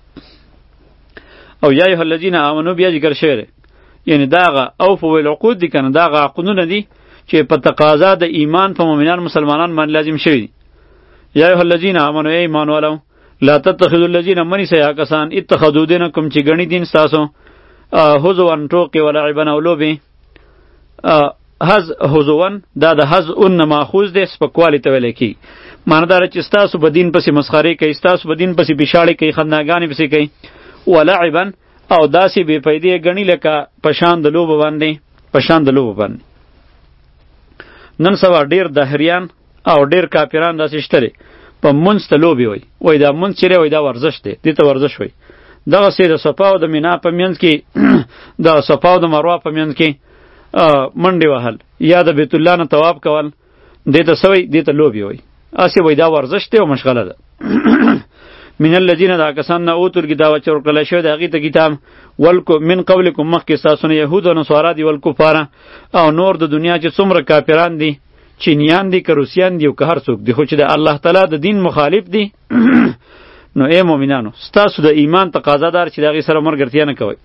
او یا ایها الذین آمنو بیا ذکر شوی دی، یعنی دا هغه اوفوا بالعقود دي که نه، دا هغه عقدونه دي چې په تقاضا د ایمان په مؤمنان مسلمانان باندې لازم شوي دي. یا ایها الذین آمنو ای ایمان والو لا تتخذوا الذین منیسه یا کسان اتخذوا دینکم چې ګڼي دین ستاسو هزوا ټوقې ولعبا او لوبې. هز هزوا دا د هزء نه ماخوذ دی، سپکوالي ته ویلی کېږي. معنی دا چې ستاسو په دین پسې مسخرې کوي، ستاسو په دین پسې پیشاړې کوي، خنداګانې پسې کوي. ولعبا او داسې بې فایدې ګڼي لکه په شان د لوبو باندې، په شان د لوبو باندې. نن سبا ډېر دهریان او ډېر کافران داسې شته دی، په منځ ته لوبې وایي، وایي دا منځ چې دی وایي دا ورزش دی، دې ته ورزش وایي. دغسې د صفا او د مینا په منځ کې د صفا او د مروه په منځ کې منډې وهل یا د بیت الله نه طواف کول، دې ته څه وایي؟ دې ته لوبې وایي. هسې وایي دا ورزش دی او مشغله ده. من الذین دا کسان نه اوتو الکتاب چې ورکړل شوی د هغې ته کتاب ولکو من قبلکم مخکې ستاسو نه یهود او نصارا دي والکفاره او نور د دنیا چې څومره کافران دي، چینیان دي که روسیان دي او که هر څوک دي، خو چې د الله تعالی د دین مخالف دي نو ای مؤمنانو ستاسو د ایمان تقاضا دار چې د هغې سره ملګرتیا نه کوئ.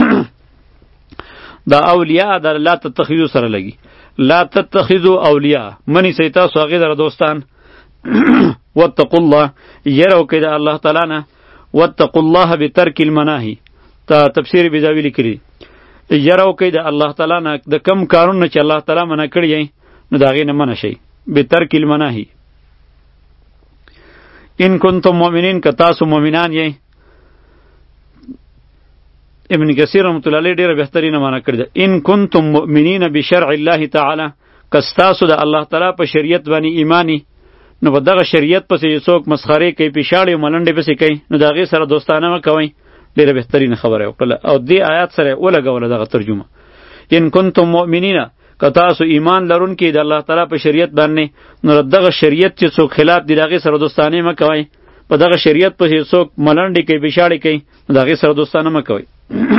دا اولیاء دا لا تتخذو سره لګي، لا تتخذو اولیاء منیسئ تاسو هغې سره دوستان. واتقوا الله یره وکړئ د الله تعالی نه، واتقوا الله بترک المناهی تا تفسیر بیضاوي لیکلي، یره وکړئ د الله تعالی نه د کم کارونه چې الله تعالی منع کړي یی نو د هغې نه منع شئ. بترک المناهی ان کنتم مؤمنین که تاسو مؤمنان یی. ابن کثیر رحمت الله علیه ډیره بهترینه معنا کړې ده، ان کنتم مؤمنین بشرع الله تعالی، که ستاسو د الله تعالی په شریعت باندې ایمانی، نو په دغه شریعت پسې څوک مسخرې کوي، پیشاړې او ملنډې پسې کوي، نو د هغې سره دوستانه مه کوئ. ډېره بهترینه خبره یې وکړله او دې آیات سره یې ولګوله دغه ترجمه. ان کنتم مؤمنین که تاسو ایمان لرونکي د الله تعالی په شریعت باندې، نو دغه شریعت چې څوک خلاف دي د هغې سره دوستانې مه کوئ. په دغه شریعت پسې څوک ملنډې کوي، پیشاړې کوي، نو د هغې سره دوستانه مه کوئ.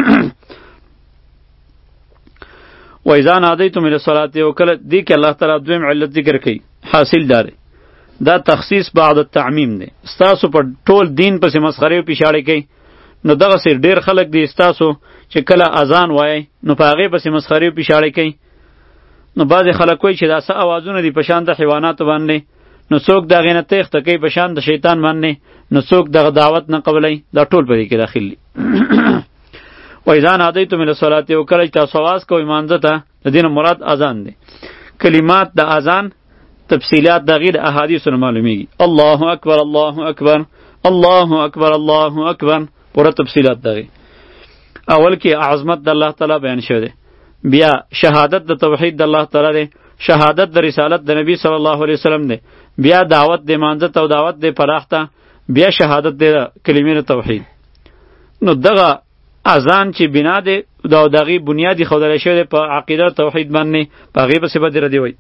وإذا نادیتم الی الصلاة او کله دې کې الله تعالی دویم علت ذکر کوي، حاصل دا دی دا تخصیص بعد التعمیم دی. ستاسو په ټول دین پسې مسخرې او پیشاړې کوي، نو دغسې ډېر خلک دي ستاسو چې کله اذان وایي نو په هغې پسې مسخرې او پیشاړې کوي. نو بعضې خلک وایي چې دا څه اوازونه دي په شان د حیواناتو باندې، نو څوک د هغې نه تیښته کوي په شان د شیطان باندې، نو څوک دغه دعوت نه قبلوي. دا ټول په دې کې داخل دي. وإذا نادیتم الی الصلاة او کله چې تاسو آواز کوئ مانځه ته، د دې نه مراد اذان دی. کلمات د اذان تفصیلات د غیر احادیثو نه معلومیږي. الله اکبر الله اکبر الله اکبر الله اکبر پوره تفصیلات دغه. اول کې عظمت د الله تعالی بیان شوی دی، بیا شهادت د توحید د الله تعالی دی، شهادت د رسالت د نبی صلی الله علیه وسلم دی، بیا دعوت د مانځه ته او دعوت د پراخ ته، بیا شهادت د کلمې توحید. نو دغه اذان چې بنا دی دا دغه بنیادی خودل شوی دی په عقیده توحید باندې، په هغې پسې به دې وایي.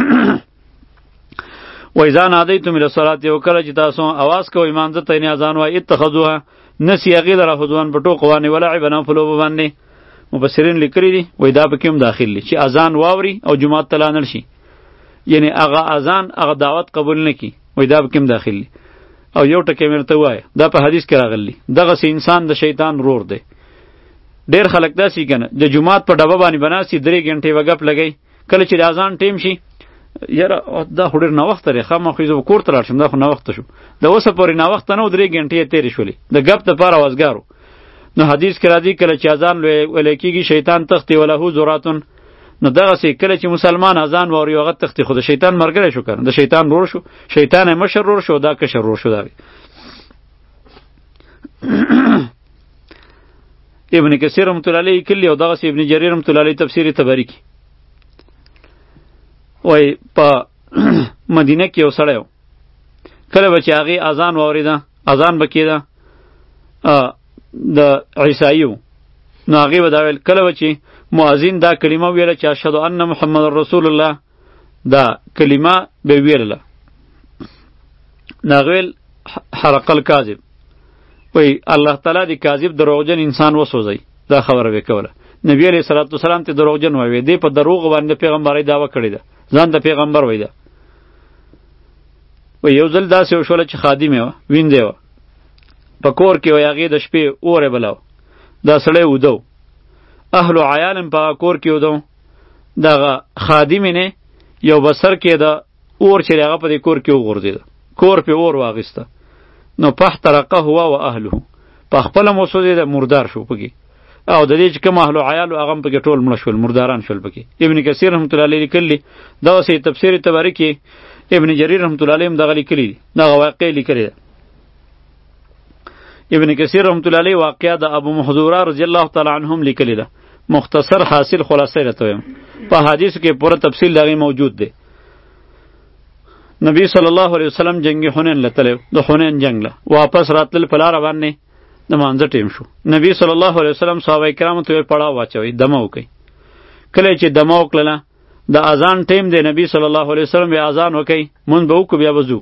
وإذا نادیتم الی الصلاة او کله چې تاسو اواز کوئ مانځه ته یعنې اذان وایي، اتخذوها نسی هغې لره هزوان په ټوکو باندې ولعبا او په لوبو باندې. مفسرین لیکلی دي وای دا پکې هم داخل دي چې اذان واوري او جمعات ته لاړ شي، یعنی هغه اذان هغه دعوت قبول نه کی، وای دا پکې هم داخل دي. او یو ټکی مرته وای دا په حدیث کې راغلی، دغه سي انسان د شیطان رور دی. ډیر خلک داسې کنه د جمعات په ډبه باندې بناسي درې غنټې وګپ لګی، کله چې د اذان ټیم شي یاره دا خو ډېر ناوخته دی، خامخا زه کور ته لاړ شم، دا خو ناوخته شو، د اوسه پورې ناوخته نه و، درې غنټې یې تېرې شولې د ګپ دپاره وزګارو. نو حدیث کې راځي کله چې اذان ویلی کېږي شیطان تختې ولهو زراتون، نو دغسې کله چې مسلمان اذان واوري هغه تختې، خو د شیطان ملګری شو که نه، د شیطان رور شو، شیطان یې مشر رور شو، دا کشر رور شو. دا ابن کثیر رحمت الله علیه کلی او دغسې ابن جریر رحمت الله علیه تفسیر تبری کې وای په مدینه کې یو سړی و، کله به چې هغې اذان واورېده، اذان به کېده د عیسایي و، نو هغې به دا ویل، کله به چې مؤذن دا کلمه ویله چې اشهد ان محمد رسول الله، دا کلمه به ویله، نو هغه ویل حرق الکاذب، وای الله تعالی د کاذب دروغجن انسان وسوځي، دا خبره به کوله. نبی علیه الصلاة والسلام ته دروغجن وایي، دی په دروغ باندې پیغمبري دعوه کړې ده، ځان د پیغمبر وای ده. و یو ځل داسې وشوله چې خادمه وه، ویندې وه په کور کې، وایي هغې د شپې اوره بلاو، دا سړی ودو، اهل و عیال هم په کور کې ودو، دغه خادمې نه یو بسر کې د اور چې هغه په دې کور کې وغورځېده، کور پې اور واخیسته، نو فاحترقه هو و اهله، په خپله مو سوځېده، مردار شو پکې، او د دې چې کوم اهل و عیال هغه هم پکې ټول مړه شول، مرداران شول پکې. ابن کثیر رحمت الله علیه لیکلي دغسې تفسیر تبري کې ابن جریر رحمت الله علیه هم دغه لیکلي دي، دغه واقع لیکلې ده. ابن کثیر رحمت الله علیه واقعه د ابو محذوره رضی الله تعالی عنهم لیکلې ده، مختصر حاصل خلاصه راته وایم، په حدیث کې پوره تفصیل دغه موجود دی. نبی صلی الله علیه وسلم جنگ حنین لتلو، د حنین جنگ له واپس راتل په لاره باندې د مانځه ټیم شو، نبی صلی الله علیه وسلم صحابه کرامو ته پړاو واچوي، دمه وکړي. کله چې دمه وکړله د اذان ټیم دی، نبی صلی الله علیه وسلم بیا اذان وکړي، مونږ به وکړو بیا به ځو.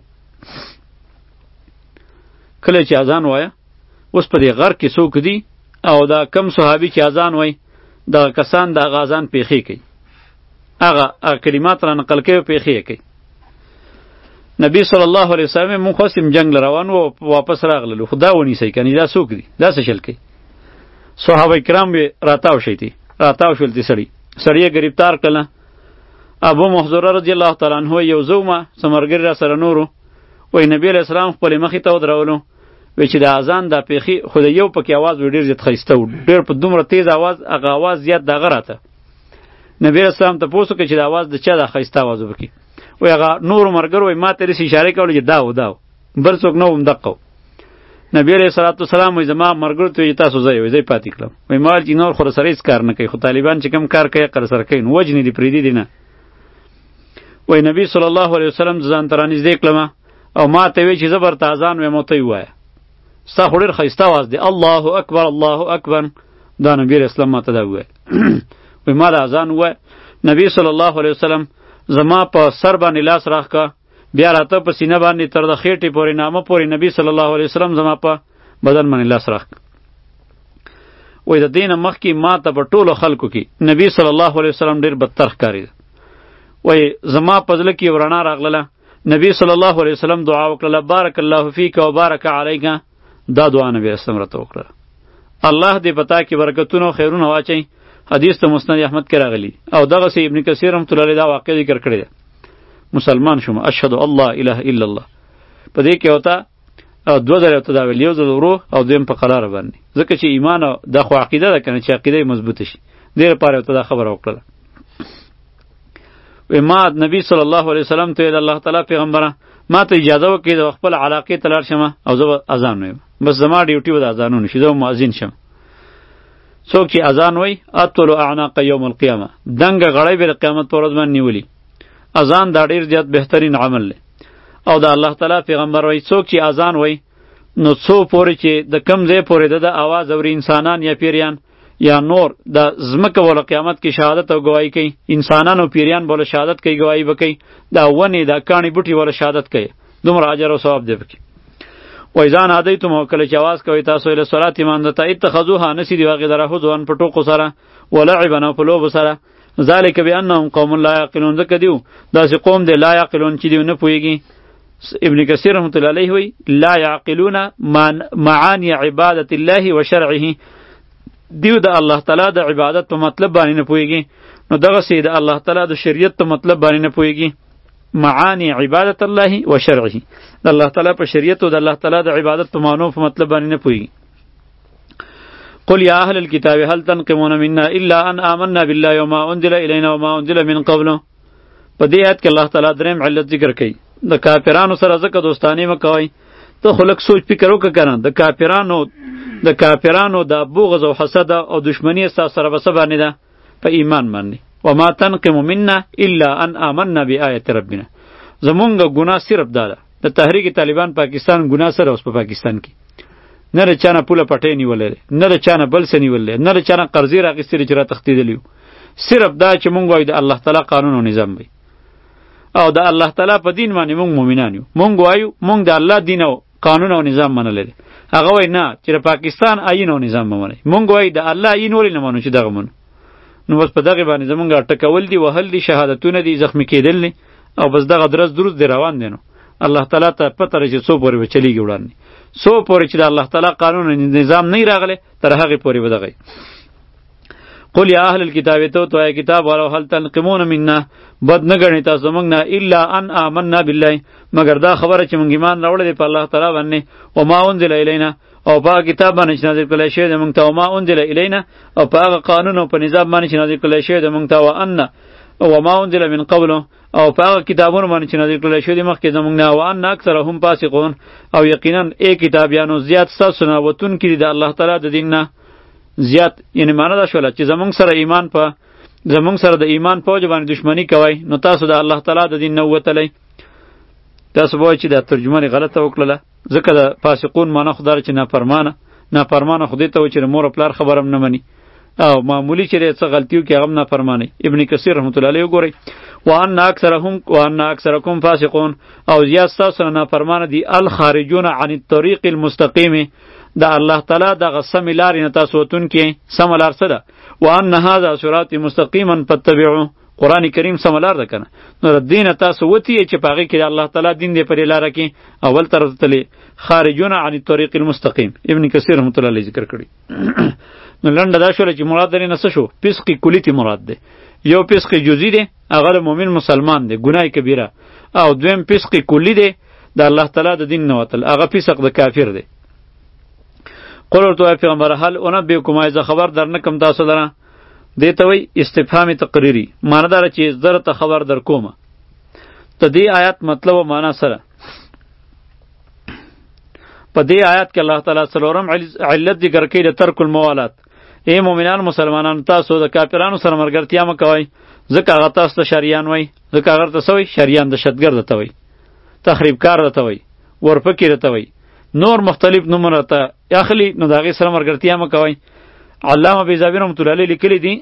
کله چې اذان وایه اوس په دې غر کې څوک دي او دا کم صحابي چې اذان وایي دغه کسان د هغه اذان پیښې کوي، هغه کلمات را نقل کوي او پیښې کوي. نبی صلی الله علیه وسلم مونږ خواستیم جنگ روان و واپس راغللو، خو دا ونیسئ کنه دا څوک دي، دا څه چل کوي. صحابه کرام به راتاو شي دي، راتاو شول دي سړي سړي گرفتار کړه. ابو محذوره رضی الله تعالی عنہ یو زومه سمرګری را سره نورو، وای نبی علیہ السلام خپل مخې ته ودرولو، وی چې د اذان د پیخي خو د یو پکې आवाज ډیر زیات خیسته و، ډیر په دومره تیز आवाज، هغه आवाज زیات دغه راته. نبی علیہ السلام ته پوښتنه کوي چې د आवाज د چا د خیسته आवाज وکي، وی هغه نور مرګر وی ما ته رسې اشاره کوله چې دا و دا بل څوک نه وم دقه. نبی علیہ الصلوۃ والسلام وی زما مرګر ته تاسو ځای وی ځای پاتې کړم، وی مال چې نور خو سره هیڅ کار نه کوي، خو طالبان چې کم کار کوي قر سره کوي، وجنی دی پریدي دی نه. وی نبی صلی الله علیه وسلم ځان ترانځ کړم او ما ته وی چې زبر تازان و مو ته وای ستا خو ډېر ښایسته آواز دی، الله اکبر الله اکبر، دا نبی علیہ السلام ما ته دا وویل. وی ما دا اذان ووایه، نبی صلی الله علیه وسلم زما په سر باندې لاس راښ کا، بیا راته په سینه باندې تر د خېټې پورې نامه پورې نبی صلی الله علیه وسلم زما په بدن باندې لاس راښ کا. وی د دې نه مخکې ما ته په ټولو خلکو کې نبی صلی الله علیه وسلم ډېر بدتر ښکارېده. وی زما په زړه کې یو رڼا راغله، نبی صلی الله علیه وسلم دعا وکړله، بارک الله فیک و بارک علیک، دا دعا نبی اسلام راته وکړه، الله دې پتا کې برکتونه او خیرونه واچي. حدیث ته مسند احمد کې راغلی او دغه سی ابن کثیر رحمت الله علیه دا واقع ذکر کړی دی. مسلمان شوم اشهد الله اله الا الله، په دې کې وتا او دوه ځله ته دا ویل، یو ځل ورو او دویم په قرار باندې، ځکه چې ایمان د خو عقیده ده کنه چې عقیده مضبوطه شي، دې لپاره ته دا خبره وکړه. و ما نبی صلی الله علیه وسلم ته د الله تعالی پیغمبره ما ته اجازه وکړه د خپل علاقې ته لاړ شم او زه اذان وایم، بس زما ډیوټي و د اذانونو شي، زه مؤذن شم. څوک چې اذان وای اطول اعناق یوم القیامه، دنګه غړی به قیامت پر ورځ باندې نیولی. اذان دا ډیر زیات بهترین عمل دی او د الله تعالی پیغمبر وای څوک چې اذان وای نو څو پورې چې د کم ځای پورې د اواز اوري انسانان یا پیریان یا نور د زمکه ول قیامت کې شهادت او گواہی کوي، انسانان او پیریان بوله شهادت کوي، گواہی وکي، دا ونی دا کانی بوټي ول شهادت کوي، دومره اجر او ثواب دی پکې. و اذا نادیتم کله چې आवाज کوي تاسو له صلات ایمان ته اتخذوها نسی دی واغې دره هوځوان په ټوکو سره ولعبا په لوب سره ذالک بانهم قوم لا یعقلون ذکر دیو داسې قوم دی لا یعقلون چې دی نه پوهیږي ابن کثیر رحمت الله علیه وی لا یعقلون معانی عبادت الله و شرعه دیو د الله تعالی د عبادت په مطلب باندې نه پوهیږي نو دغه سي د الله تعالی د شریعت په مطلب باندې نه پوهیږي معانی عبادت الله و شرعه د الله تعالی په شریعت او د الله تعالی د عبادت په معنی په مطلب باندې نه پوهیږي قل یا اهل الكتاب هل تنقمون منا الا ان آمنا بالله وما انزل الينا وما انزل من قبل په دې آیت کې الله تعالی دریم علت ذکر کوي د کافرانو سره ځکه دوستانی مکوئ ته خلک سوچ فکر وکړه کنه د کافرانو د کافرانو د بغض او حسد او دشمنی سره سره بس باندې ده په ایمان باندې وما تنقم منا الا ان آمنا بآیت ربنا زمونږ ګناه صرف دا ده د تحریک طالبان پاکستان ګناه سره اوس په پاکستان کې نه د چانه پوله پټې نیولې نه د چانه بل څه نیولې نه د چانه قرضې راغستې چې را تښتېدلی صرف دا چې مونږ وایو د الله تعالی قانون او نظام وي او د الله تعالی په دین باندې مونږ مؤمنان یو مونږ وایو مونږ د الله دین او قانون او نظام منلی دی هغه وایي نه چې د پاکستان آیین او نظام به منئ مونږ وایو د الله آیین ولې نه منو چې دغه منو نو بس په دغې باندې زمونږ ټکول دي وهل دي شهادتونه دي زخمي کېدل دي او بس دغه درس دروست دی روان دی نو الله تعالی ته پته لري چې څو پورې به چلیږي وړاندې څو پورې چې د الله تعالی قانون او نظام نه راغلی تر هغې پورې به دغه قل یا اهل الكتاب تو تو ای کتاب والو هل تنقمون منا بد نه غنی تاسو موږ نه الا ان آمنا بالله مگر دا خبره چې موږ ایمان راوړل دی په الله تعالی باندې او ما انزل الینا او په کتاب باندې چې نازل کړل شوی دی موږ ته او ما انزل الینا او په هغه قانون او په نظام باندې چې نازل کړل شوی دی موږ ته وان او ما انزل من قبل او په هغه کتابونو باندې چې نازل کړل شوی دی مخکې زموږ نه وان اکثرهم فاسقون او یقینا ای کتابیانو زیات تاسو نه وتون کړي د الله تعالی د دین نه زیات یعنی معنی دا شوله چې زمونږ سره ایمان په زمونږ سره د ایمان په وجه باندې دشمنی کوئ نو تاسو د الله تعالی د دین نه وتلی تاسو به وایئ چې دا ترجمه غلطه وکړله ځکه د فاسقون معنی خو دا چې نافرمانه نافرمانه خو دې ته وایي چې د مور او پلار خبره هم نه مني او معمولی چې څه غلطي وکړي هغه هم نافرمانی ابن کثیر رحمت الله علیه وګورئ وان اکثرهم وان اکثرکم فاسقون او زیات ستاسو نه نافرمانه دي الخارجون عن الطریق المستقیم د الله تعالی دغه سمې لارې نه تاسو وتونکي سمه لار څه ده وان هذا صراط مستقیما فاتبعوه قرآن کریم سمه لار ده کنه نو د دین تاسو وتی چې په هغې کې د الله تعالی دین دی پرې لاره کې اول طرف ته تللی خارجون عن الطریق المستقیم ابن کثیر رحمت الله علیه ذکر کړي نو لنډه دا شوله چې مراد درې نه څه شو فسق کلی تی مراد دی یو فسق جزئی دی هغه د مؤمن مسلمان دی ګناه کبیره او دویم فسق کلی دی د الله تعالی د دین نه وتل هغه فسق د کافر دی قل ورته وایه پیغمبره هل انبئکم اذا خبر در نکم تاسو لره دې ته وایي استفهام تقریری معنی داره چې زه ته خبر در کومه ته دې آیات مطلب او معنا سره په دې آیات کې الله تعالی څلورم علت ذکر کوي د ترک الموالات ای مؤمنان مسلمانان تاسو د کافرانو سره مرګرتیا مه کوئ ځکه هغه تاسو ته شریان وایي ځکه هغه ته څه وایي شریان دهشتګرد ته وایي تخریبکار ته وایي ورپکي ته وایي نور مختلف نومونه ته اخلي نو د هغې سره مرګرتیا مه کوئ علامه بیضاوي رحمت الله علیه لیکلی دي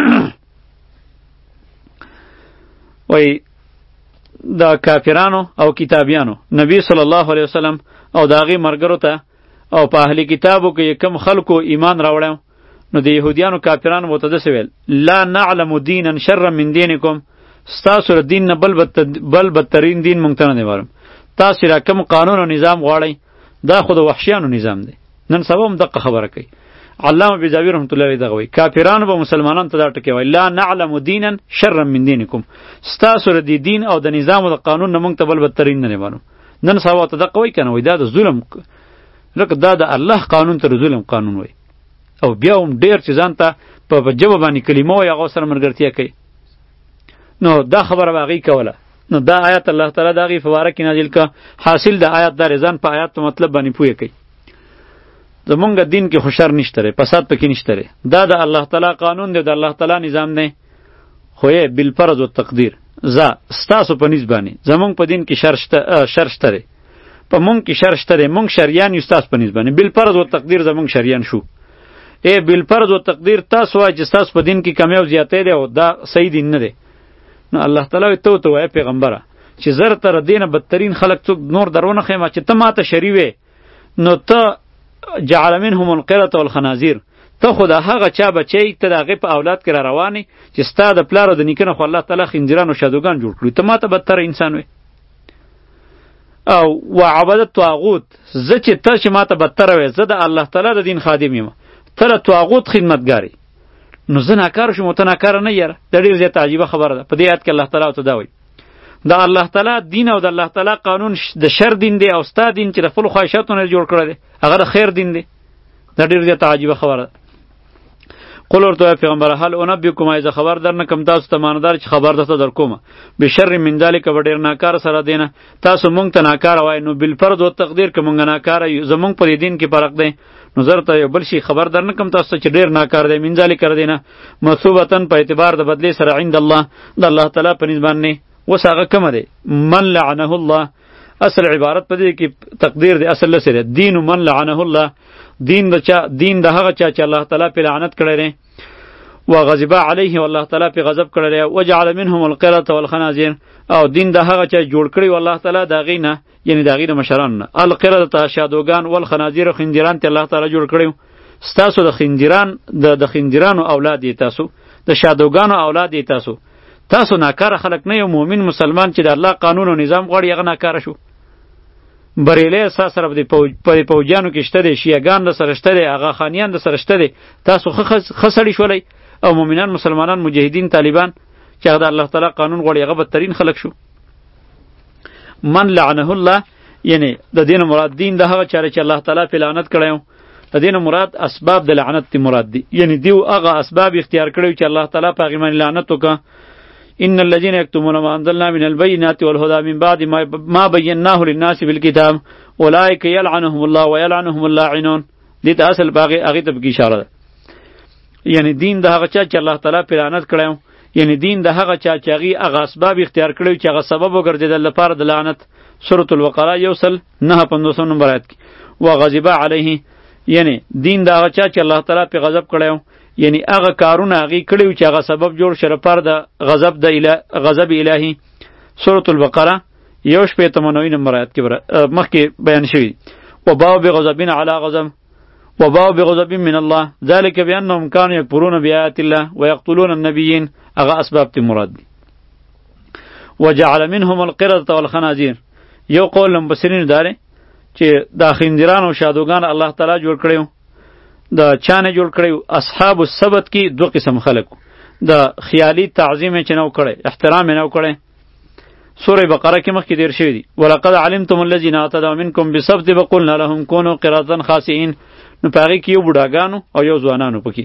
وایي د کافرانو او کتابیانو نبی صلی الله علیه وسلم او د هغې ملګرو ته او په اهل کتابو کې کم خلکو ایمان راوړی نو د یهودیانو کافرانو به ورته داسې ویل لا نعلم دینا شرا من دینکم ستاسو د دین نه بل بل بدترین دین موږ ته نه دی معلوم تاسو را کوم قانون او نظام غواړئ دا خو د وحشیانو نظام دی نن سبا هم دقه خبره کوي علامه بیضاوي رحمت الله علیه دغه وایي کافرانو به مسلمانانو ته دا ټکی وایي لا نعلم دینا شرا من دینکم ستاسو د دین او د نظام او د قانون نه موږ ته بل بدترین نه دی معلوم نن سبا ته دقه وایي که نه وایي دا د ظلم لکه دا د الله قانون ته د ظلم قانون وایي او بیا هم ډېر چې ځان ته په ژبه باندې کلمه وایي هغه سره ملګرتیا کوي نو دا خبره به هغې کوله نو دا آیات الله تعالی د هغې په باره کې نازل که حاصل د آیات دا ځان په آیات په مطلب باندې پوهه کوي زمونږ دین کې خو شر نشته دی فساد پکې نشته دی دا د الله تعالی قانون دی د الله تعالی نظام دی خو یې بالفرض والتقدیر زه ستاسو په نیز باندې زمونږ په دین کې شر شته شر شته دی په مونږ کې شر شته دی مونږ شریان یو ستاسو په نیز باندې بالفرض والتقدیر زمونږ شریان شو ای بالفرض والتقدیر تاسو وایئ چې ستاسو په دین کې کمی او زیاتی دی او دا صحیح دین نه دی نو الله تعالی ته ورته وایه پیغمبره چې زر تر دینه بدترین خلک څوک نور درونه خیمه چې ته ماته شری وې نو ته جعل منهم القردة والخنازیر، ته خو د هغه چا بچی ته د هغې په اولاد کې را روانې چې ستا د پلار او د نیکه نه خو الله تعالی خنزیران او شادوګان جوړ کړي، ته ما ته بدتره انسان وې. او وعبدت طاغوت، زه چې ته چې ما ته بدتره وې، زه د الله تعالی د دین خادم یم، ته د طاغوت خدمتګارې، نو زه ناکاره شوم او ته ناکاره نه یاره. دا ډېر زیاته عجیبه خبره ده. په دې آیت کې الله تعالی ورته دا وایي د الله تعالی دین او د الله تعالی قانون د شر دین دی او ستا دین چې د خپلو خواهشاتو نه جوړ کړی دی هغه د خیر دین دی. دا ډېر زیاته عجیبه خبره ده. قل ورته وایه پیغمبره هل انبئکم ایزه خبر در نه کم تاسو ته ماندار چې خبر درته در کومه بشر من ذلک به ډېر ناکاره سره دی نه تاسو مونږ ته ناکاره وایي نو بالفرض و تقدیر که مونږ ناکاره یو زمونږ په دې دین کې فرق دی نو زه ته یو بل شي خبر در نه کم تاسو چې ډېر ناکاره دی من ذلک دی نه مثوبتن په اعتبار د بدلې سره عند الله د الله تعالی په نسبت باندې اوس هغه کومه دی من لعنه الله اصل عبارت په دې کې تقدیر دی اصل لسره دین من لعنه الله دین د چا دین د هغه چا چې الله تعالی په لعنت کړی دی و غضب علیه والله تعالی په غضب کړی دی و جعل منهم القردة والخنازیر او دین د هغه چا جوړ کړی والله تعالی د هغې نه یعنی د هغې د مشرانو نه القردة شادوګان والخنازیر خنزیران ته الله تعالی جوړ کړی ستاسو د خنزیران د د خنزیرانو اولاد یې تاسو د شادوګانو اولاد یې تاسو تاسو ناکاره خلک نه یو مؤمن مسلمان چې د الله قانون او نظام غواړي هغه ناکاره شو. بریلی اساس سره په پوجانو کې شته دی، شیعګان د سره شته دی، هغه خانیان د سره شته دی، تاسو ښه سړي شولی او مؤمنان مسلمانان مجاهدین طالبان چې هغه د الله تعالی قانون غواړي هغه بدترین خلک شو. من لعنه الله یعنی د دین مراد دین د هغه چاره چې الله تعالی په لعنت کړی د دین مراد اسباب د لعنت تی مراد دی یعنی دیو هغه اسباب اختیار کړی چې الله تعالی په هغې باندې لعنت وکړه. ان الذين يكتمون ما انزلنا من البينات والهدى من بعد ما بيناه للناس بالكتاب اولئك يلعنهم الله ويلعنهم اللاعنون. دې ته اصل باغې هغې ته پکې اشاره ده یعنی دین د هغه چا چې الله تعالی پرې لعنت کړی یعنی دین د هغه چا چې هغې هغه اسباب اختیار کړی چې هغه سبب وګرځېدل لپاره د لعنت. سورة البقره یو سل نهه پنځوسم نمبر آیت کې وغضب علیه یعنی دین د هغه چا چې الله تعالی پرې غضب کړی یعنی هغه کارونه هغې کړي چې هغه سبب جوړ شه لپاره د غضب د غضب الهي. سورة البقره یو شپېته نوي نمبر آیت کې مخکې بیان شوي وباءوا بغضب علی غضب وباءوا بغضب من الله ذلك بأنهم كانوا يكفرون بآيات الله ويقتلون النبيين هغه اسباب تی مراد دي. وجعل منهم القردة والخنازیر یو قول مفسرین داره چې دا خنزیران او شادوګان الله تعالی جوړ کړي د چانه جوړ کړی اصحاب السبت کې دو قسم خلق د خیالی تعظیم چې نو کړی احترام نو کړی. سوره بقره کې مخکې دیر شوی دی ولقد علمتم الذين اعتدوا منكم بسبت وقلنا لهم كونوا قردة خاسئين. نو پاره کې یو بوډاګانو او یو ځوانانو پکې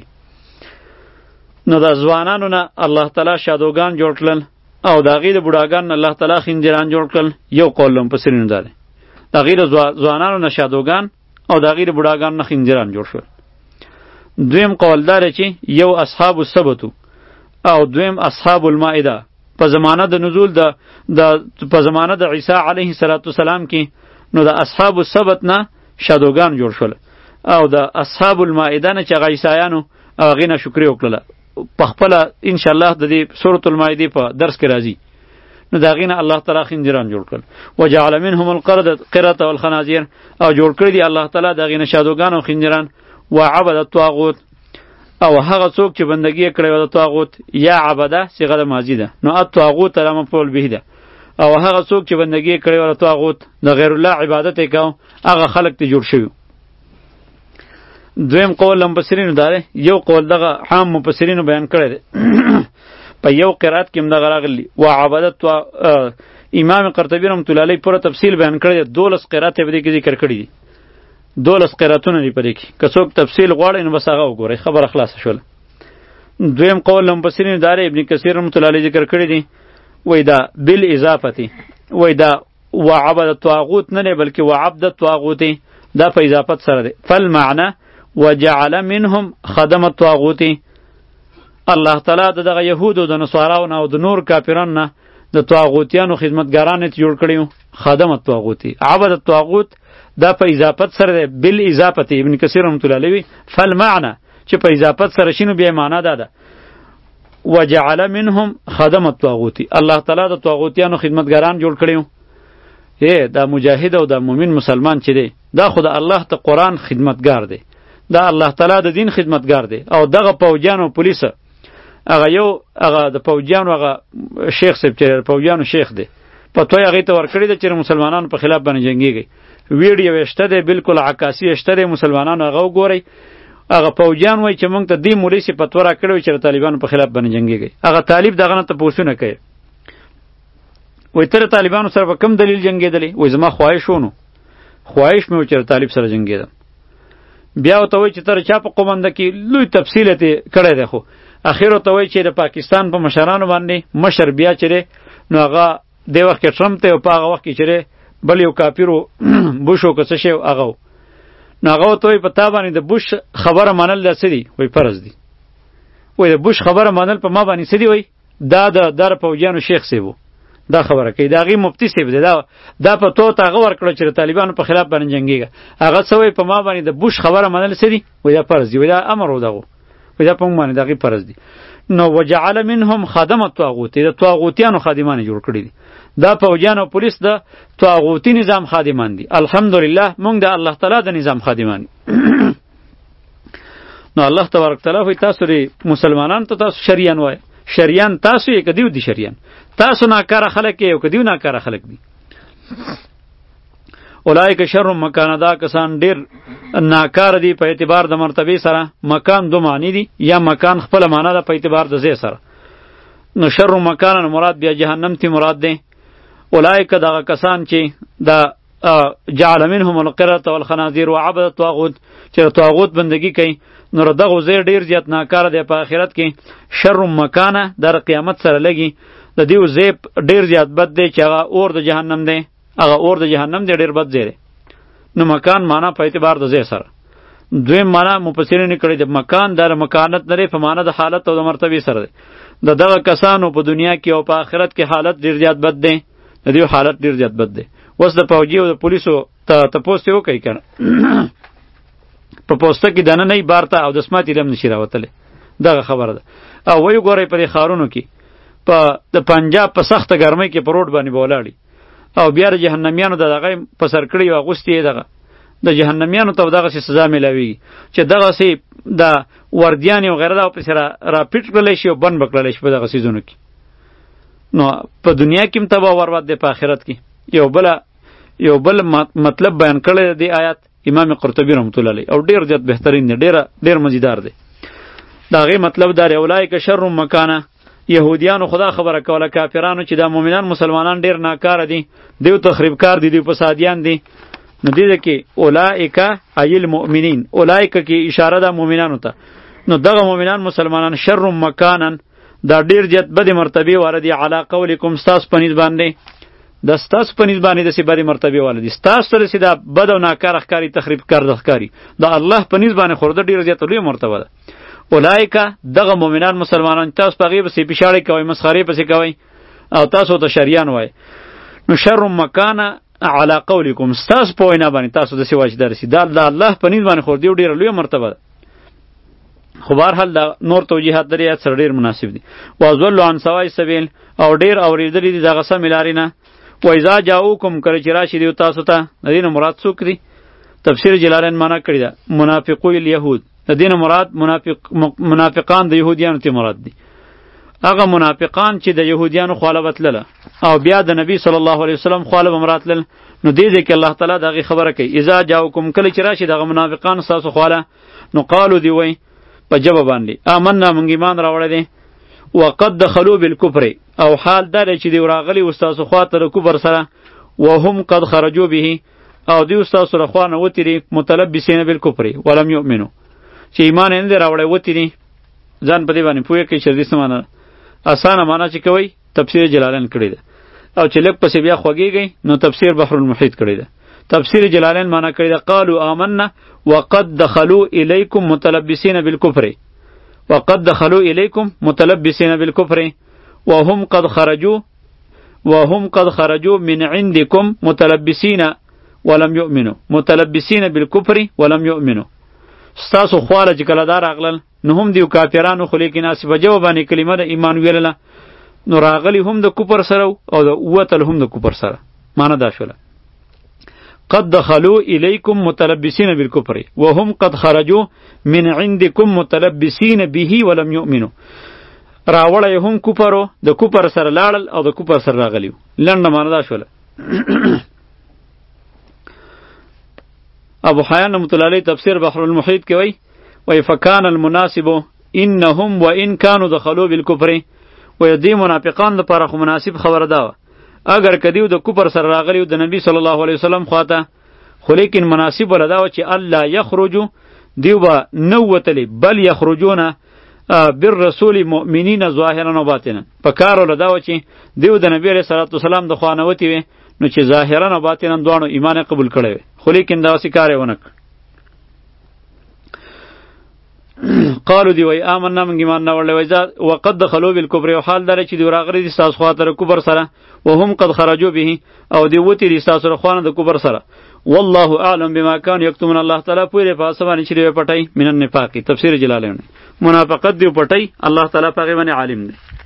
نو د ځوانانو نه الله تعالی شادوګان جوړ کړل او د هغې د بوډاګانو نه الله تعالی خنزیران جوړ کړل. یو قول هم پسرینو دا دی د هغې د ځوانانو نه شادوګان او د هغې د بوډاګانو نه خنزیران جوړ شول. دویم قول داره چې یو اصحاب السبتو او دویم اصحاب المائده په زمانه د نزول د د په زمانه د عیسی علیه السلام کې نو د اصحاب السبت نه شادوګان جوړ شول او د اصحاب المائده نه چې هغه عیسایانو او هغې نه شکرې وکړله په خپله انشاءالله د دې سورة المائدې په درس کې راځي. نو د هغې نه الله تعالی خنزیران جوړ کړل. وجعل منهم القردة والخنازیر او جوړ کړي دي الله تعالی د هغې نه شادوګان او خنزیران. وعبد الطاغوت او هغه څوک چې بندګي کړی و د طاغوت یا عبده صيغه د ماضي ده نو الطاغوت را مفعول به ده او هغه څوک چې بندګي کړی و د طاغوت د غیر الله عبادت یې کوي هغه خلق ته جوړ شوی. دویم قول مفسرینو داره یو قول دغه عام مفسرینو بیان کړی دی په یو قرات کې هم دغه راغلی وعبدت امام قرطبی رحمة الله علیه پوره تفصیل بیان کړی دی دولس قرات یې په دې کې ذکر کړي دي دولس قراتونه دی پدې کې که څوک تفصیل غواړي نو بس هغه وګورئ خبره خلاصه شوله. دویم قول مفسرین داره ابن کثیر رحمة الله علیه ذکر کړی دی وای دا بالاضافه وای دا وعبد الطاغوت نه نه بلکې وعبد الطاغوت دا په اضافت سره دی. فالمعنى وجعل منهم خدم الطاغوت الله تعالی دغه يهود او د نصاراو نه او د نور کافرانو نه د طاغوتیانو خدمتګاران ته جوړ کړیو خدم الطاغوت عبد الطاغوت دا په اضافت سره ده بل اضافت ابن کثیر رحمة الله علیه فالمعنى چې په اضافت سره شنو بیا معنا ده ده وجعل منهم خدم الطاغوت الله تعالی د طاغوتیانو خدمتګاران جوړ کړیو. اے دا مجاهد او دا مؤمن مسلمان چې دی دا خو د الله ته قرآن خدمتګار دی، دا الله تعالی د دین خدمتګار دی. او دغه پوجیانو پولیس هغه یو هغه د پوجیانو هغه شیخ صاحب چې پوجیانو شیخ دی فتوا هغې ته ورکړې ده چې مسلمانانو په خلاف باندې جنګېږي. ویډیو شته دی، بالکل عکاسي شته دی، مسلمانانو هغه وګورئ. هغه پوجیان وایي چې موږ ته دې مولوي صاحب فتوا راکړې وایي چې د طالبانو په خلاف باندې جنګېږي. هغه طالب دغه نه تپوسونه کوي، وایي ته د طالبانو سره په کوم دلیل جنګېدلې؟ وایي زما خواهش و نو خواهش مې و چې د طالب سره جنګېدم. بیا ورته وایي چې ته د چا په قومنده کې لوی تفصیل یې کړی دی، خو اخر ورته وایي چې د پاکستان په مشرانو باندې مشر بیا چې دی نو هغه دې وخت کې ټرمپ ته او په هغه وخت کې چې دی بل یو کافرو بوش و که څه شی هغه و. نو هغه ورته وایي په تا باندې د بوش خبره منل دا څه دي؟ وایي فرض دي. وایي د بوش خبره منل په ما باندې څه دي؟ وایي دا د دا د پوجیانو شیخ صاحب و دا خبره کوي، د هغې مفتي صاحب دی، دا دا په تو ته هغه ورکړه چې د طالبانو په خلاف باندې جنګېږه. هغه څه وایي په ما باندې د بوش خبره منل څه دي؟ وایي دا فرض دي، وایي دا امر و دغه، وایي دا په موږ باندې د هغې فرض دي. نو وجعل منهم خادم الطاغوت، د طاغوتیانو خادمان جوړ کړي دي. دا پوجیان او پولیس د طاغوتی نظام خادمان دي. الحمدلله موږ د الله تعالی د نظام خادمان نو الله تبارک تعالی وایي تاسو لري مسلمانان ته تاسو شریان وایي، شریان تاسو یې کدیو دي، شریان تاسو ناکاره خلک یې او کدیو ناکاره خلک دي. اولئک شر مکان، دا کسان ډیر ناکاره دي په اعتبار د مرتبه سره. مکان دو معنی دي، یا مکان خپل معنا ده په اعتبار د ځای سره. نو شر مکان مراد بیا جهنم تی مراد ده. اولئک دغه کسان چې دا جعل منهم القرة والخنازير وعبد الطاغوت، چې طاغوت بندگی کوي، نو دغه ځای ډیر زیات ناکاره دی په آخرت کې. شر مکانه در قیامت سره لګي، د دیو ځای ډیر زیات بد دی چې هغه اور د جهنم دی، هغه اور د جهنم دی ډیر بد ځای دی. نو مکان معنا په اعتبار د ځای سره. دویم معنا مفسرین کړي د مکان در مکانت نه په معنا د حالت او د مرتبه سره دی. د دغه کسانو په دنیا کې او په آخرت کې حالت ډیر زیات بد دی، د دیو حالت ډیر زیات بد دی. وس د فوجي او د پولیسو ته تپوس یې وکړئ کنه په پوسته کې دنه نه بارته او د سمات علم نشي راوتلی، دغه خبره ده. او وایي ګورئ په دې ښارونو کې په د پنجاب په سخته ګرمۍ کې په روډ باندې به ولاړي او بیا د جهنمیانو د دغه په سر کړي او اغوستې یې دغه د جهنمیانو ته دغسې سزا میلاویږي چې دغسې د وردیانې او غیره دغه پسې را پیټ کړلی شي او بند به کړلی شي په دغه څیزونو کې. نو په دنیا کې هم تباه برباد دی، په آخرت کې. یو بل یو بل مطلب بیان کړی دی آیات امام قرطبی رحمت الله علیه او ډیر زیات بهترین دی، ډیر ډیر مزیدار دی. دا غي مطلب دا اولایک شر مکانه، یهودیانو خدا خبره کوله کافرانو چې دا مؤمنان مسلمانان ډیر ناکاره دي، دیو تخریبکار دي، دیو فسادیان دي. نو دې کې اولایک ایل مؤمنین، اولایک کې اشاره ده مؤمنانو ته. نو دغه مؤمنان مسلمانان شر مکانن دا ډیر زیات بد مرتبه واردی علی قولکم استاس پنځ باندې، د ستاسو په نسبت باندې داسې بدې مرتبې والا دي، ستاسو سره چې دا بد او ناکاره ښکاري، تخریبکار د ښکاري، د الله په نسبت باندې خو د ډېره زیاته لویه مرتبه ده. اولایکه دغه مؤمنان مسلمانان تاسو په هغې پسې پیشاړې کوئ، مسخرې پسې کوئ او تاسو ته شریان وایي. نو شر مکانه علی قولکم، ستاسو په وینا باندې تاسو داسې وایي چې دا رسي، دا د الله په نسبت باندې خو ډېره لویه مرتبه ده. خو بهرحال د نور توجیهات د ریات سره ډېر مناسب دي. واضلوا عن سوای سبیل، او ډېر اورېدلي دي دغه سمې لارې نه. و اذا جاءوکم کله چې راشي دیو تاسو ته، د دې نه مراد څوک دي؟ تفسیر جلالین معنا کړی ده منافقوی الیهود، د دې نه مراد منافق منافقان د یهودیانو ته مراد دي. هغه منافقان چې د یهودیانو خواله وتلله او بیا د نبی صلی الله علیه وسلم خواله به مراتلل. نو دې دې کې الله تعالی دغه خبره کوي اذا جاءوکم کله چې راشي دغه منافقان تاسو خواله، نو قالو دی وای په جواب باندې آمنا مونږ ایمان راوړی دی، وقد دخلوا بالكفر، او حال دا چې دی راغلی استاد خواته د کفر سره، وهم قد خرجوا به، او دی استاد سره خوانه وتیری متلبسین بالكفر ولم يؤمنوا، چې ایمان نه دی راوړی وتیری ځان په دې باندې پوهه کې چې دې سمانه اسانه معنا چې کوي تفسیر جلالین کړی ده، او چې لک پسې بیا خوږیږي نو تفسیر بحر المحیط کړی ده. تفسیر جلالین معنا کړی ده قالوا آمنا وقد دخلوا الیکم متلبسین بالكفر، وقد دخلوا الیکم متلبسین بالكفر وهم قد خرجوا وهم قد خرجوا من عندكم متلبسین ولم يؤمنوا، متلبسین بالكفر ولم يؤمنوا. ستاسو خواله چې کله دار اغلل نو هم دیو کافرانو، خو لیکن اسی په جواب باندې کلمه د ایمان ویلله، نو راغلی هم د کفر سره او د وتل هم د کفر سره. معنا دا شوله قد دخلوا الیکم متلبسین بالکفر وهم قد خرجوا من عندکم متلبسین به ولم یؤمنوا. راوړی هم کفرو، د کفر سره لاړل او د کفر سره راغلیو. لنډه معنی دا شوله. ابو حیان رحمة الله علیه تفسیر بحر المحیط کې وای وای فکان المناسب انهم وان كانوا دخلوا بالکفر. وای دې منافقان لپاره خو مناسب خبره ده اگر کدیو د کفر سره راغلیو د نبی صلی الله علیه وسلم خواته، خو لیکن مناسب ولدا و چې الله یخرجو دیو با نوتلی بل یخرجون بالرسول مؤمنین ظاهرا و باطنا. په کار ولدا و چې دیو د نبی علیه الصلاة والسلام د خوانوتی وي نو چې ظاهرا و باطنا دوانو ایمان قبول کړی وي، خو لیکن دا وسی کار ونه کړ. قالو دی وای آمنا من ایمان نه ورلې وای وقد دخلوا بالکفر او حال دره چې دی راغری دي تاسو خاطر کفر سره وهم قد خرجوا به او دی وتی دي تاسو خوانه د کفر سره. والله اعلم بما كان يكتمون. الله تعالی پوره په اسمانه چې دی پټای من النفاق. تفسیر جلالین منافقت دی پټای الله تعالی په غیبه عالم دی.